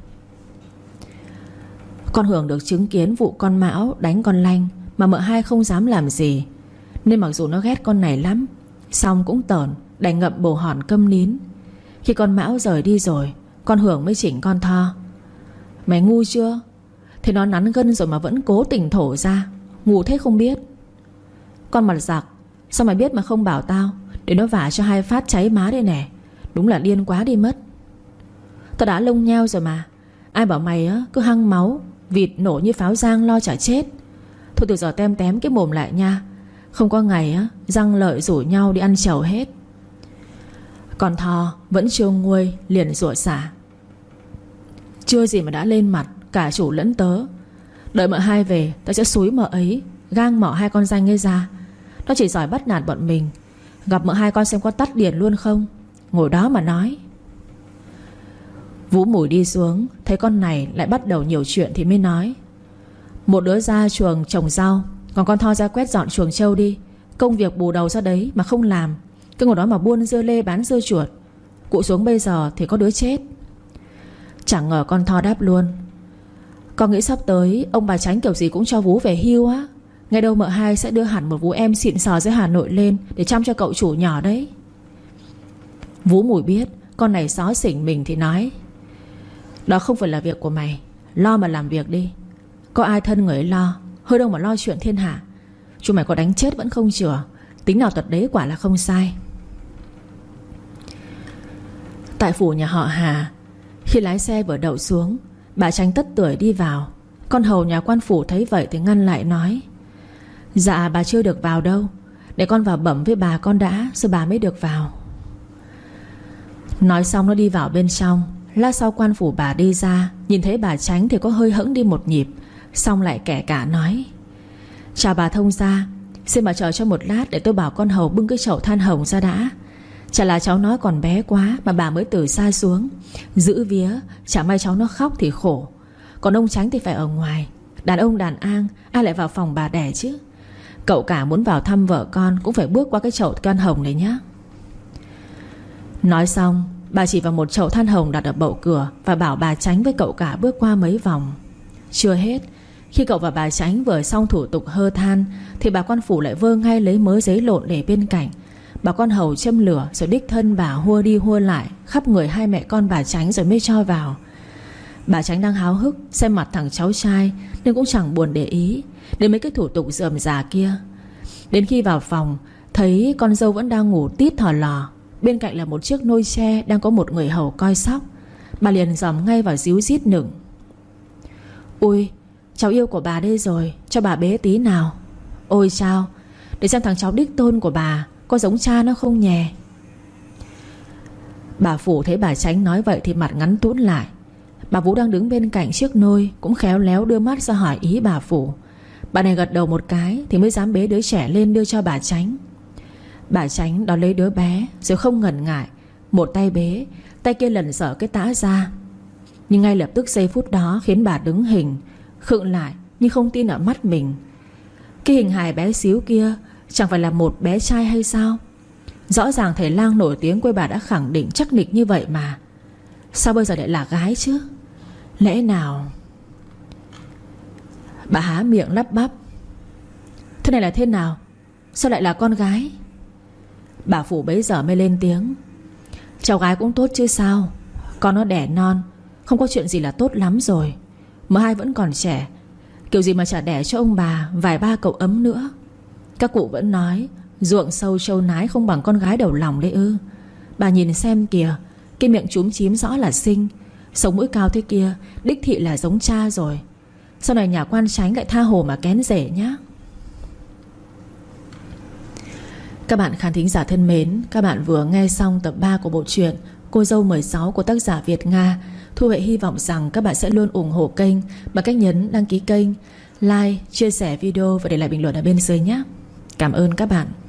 Con Hường được chứng kiến vụ con Mão đánh con Lanh mà mợ hai không dám làm gì, nên mặc dù nó ghét con này lắm, xong cũng tởn, đành ngậm bồ hòn câm nín. Khi con Mão rời đi rồi, con Hường mới chỉnh con Tho: Mày ngu chưa? Thế nó nắn gân rồi mà vẫn cố tình thổ ra. Ngu thế không biết. Con mặt giặc, sao mày biết mà không bảo tao, để nó vả cho hai phát cháy má đây nè. Đúng là điên quá đi mất. Tao đã lông nheo rồi mà. Ai bảo mày á cứ hăng máu, vịt nổ như pháo giang lo chả chết. Thôi từ giờ tem tém cái mồm lại nha. Không có ngày á răng lợi rủ nhau đi ăn chầu hết. Còn Tho vẫn chưa nguôi liền rủa xả: Chưa gì mà đã lên mặt, cả chủ lẫn tớ. Đợi mợ hai về tao sẽ xúi mợ ấy, gang mỏ hai con danh ấy ra. Nó chỉ giỏi bắt nạt bọn mình. Gặp mợ hai con xem có tắt điền luôn không. Ngồi đó mà nói. Vũ Mùi đi xuống, thấy con này lại bắt đầu nhiều chuyện thì mới nói: Một đứa ra chuồng trồng rau, còn con Tho ra quét dọn chuồng trâu đi. Công việc bù đầu ra đấy mà không làm, cứ ngồi đó mà buôn dưa lê bán dưa chuột. Cụ xuống bây giờ thì có đứa chết. Chẳng ngờ con Tho đáp luôn: Con nghĩ sắp tới ông bà Tránh kiểu gì cũng cho Vũ về hưu á. Ngay đâu mợ hai sẽ đưa hẳn một Vũ em xịn sò dưới Hà Nội lên để chăm cho cậu chủ nhỏ đấy. Vũ Mùi biết con này xó xỉnh mình thì nói: Đó không phải là việc của mày. Lo mà làm việc đi. Có ai thân người ấy lo, hơi đâu mà lo chuyện thiên hạ. Chúng mày có đánh chết vẫn không chừa. Tính nào tật đấy quả là không sai. Tại phủ nhà họ Hà, khi lái xe vừa đậu xuống, bà Tránh tất tưởi đi vào. Con hầu nhà quan phủ thấy vậy thì ngăn lại nói: Dạ bà chưa được vào đâu. Để con vào bẩm với bà con đã, rồi bà mới được vào. Nói xong nó đi vào bên trong. Lát sau quan phủ bà đi ra, nhìn thấy bà Tránh thì có hơi hẫng đi một nhịp, xong lại kẻ cả nói: Chào bà thông gia, xin bà chờ cho một lát để tôi bảo con hầu bưng cái chậu than hồng ra đã. Chả là cháu nó còn bé quá mà bà mới từ xa xuống. Giữ vía, chả may cháu nó khóc thì khổ. Còn ông Tránh thì phải ở ngoài. Đàn ông đàn an, ai lại vào phòng bà đẻ chứ. Cậu cả muốn vào thăm vợ con cũng phải bước qua cái chậu than hồng này nhá. Nói xong, bà chỉ vào một chậu than hồng đặt ở bậu cửa và bảo bà Tránh với cậu cả bước qua mấy vòng. Chưa hết, khi cậu và bà Tránh vừa xong thủ tục hơ than thì bà quan phủ lại vơ ngay lấy mớ giấy lộn để bên cạnh. Bà con hầu châm lửa rồi đích thân bà hua đi hua lại khắp người hai mẹ con bà Tránh rồi mới cho vào. Bà Tránh đang háo hức xem mặt thằng cháu trai nên cũng chẳng buồn để ý đến mấy cái thủ tục rườm rà kia. Đến khi vào phòng, thấy con dâu vẫn đang ngủ tít thò lò. Bên cạnh là một chiếc nôi tre đang có một người hầu coi sóc. Bà liền dòm ngay vào díu dít nựng: Ui, cháu yêu của bà đây rồi, cho bà bế tí nào. Ôi chao, để xem thằng cháu đích tôn của bà có giống cha nó không nhè. Bà Phủ thấy bà Tránh nói vậy thì mặt ngắn tũn lại. Bà Vũ đang đứng bên cạnh chiếc nôi cũng khéo léo đưa mắt ra hỏi ý bà Phủ. Bà này gật đầu một cái thì mới dám bế đứa trẻ lên đưa cho bà Tránh. Bà Tránh đón lấy đứa bé rồi không ngần ngại, một tay bế, tay kia lần dở cái tã ra. Nhưng ngay lập tức giây phút đó khiến bà đứng hình, khựng lại nhưng không tin ở mắt mình. Cái hình hài bé xíu kia chẳng phải là một bé trai hay sao? Rõ ràng thầy lang nổi tiếng quê bà đã khẳng định chắc nịch như vậy mà. Sao bây giờ lại là gái chứ? Lẽ nào... Bà há miệng lắp bắp: Thế này là thế nào? Sao lại là con gái? Bà Phủ bấy giờ mới lên tiếng: Cháu gái cũng tốt chứ sao. Con nó đẻ non, không có chuyện gì là tốt lắm rồi. Mợ hai vẫn còn trẻ, kiểu gì mà chả đẻ cho ông bà vài ba cậu ấm nữa. Các cụ vẫn nói ruộng sâu trâu nái không bằng con gái đầu lòng đấy ư. Bà nhìn xem kìa, cái miệng chúm chím rõ là xinh, sống mũi cao thế kia, đích thị là giống cha rồi. Sau này nhà quan chánh lại tha hồ mà kén rể nhá. Các bạn khán thính giả thân mến, các bạn vừa nghe xong tập ba của bộ truyện Cô dâu mười sáu của tác giả Việt Nga. Thu Huệ hy vọng rằng các bạn sẽ luôn ủng hộ kênh bằng cách nhấn đăng ký kênh, like, chia sẻ video và để lại bình luận ở bên dưới nhé. Cảm ơn các bạn.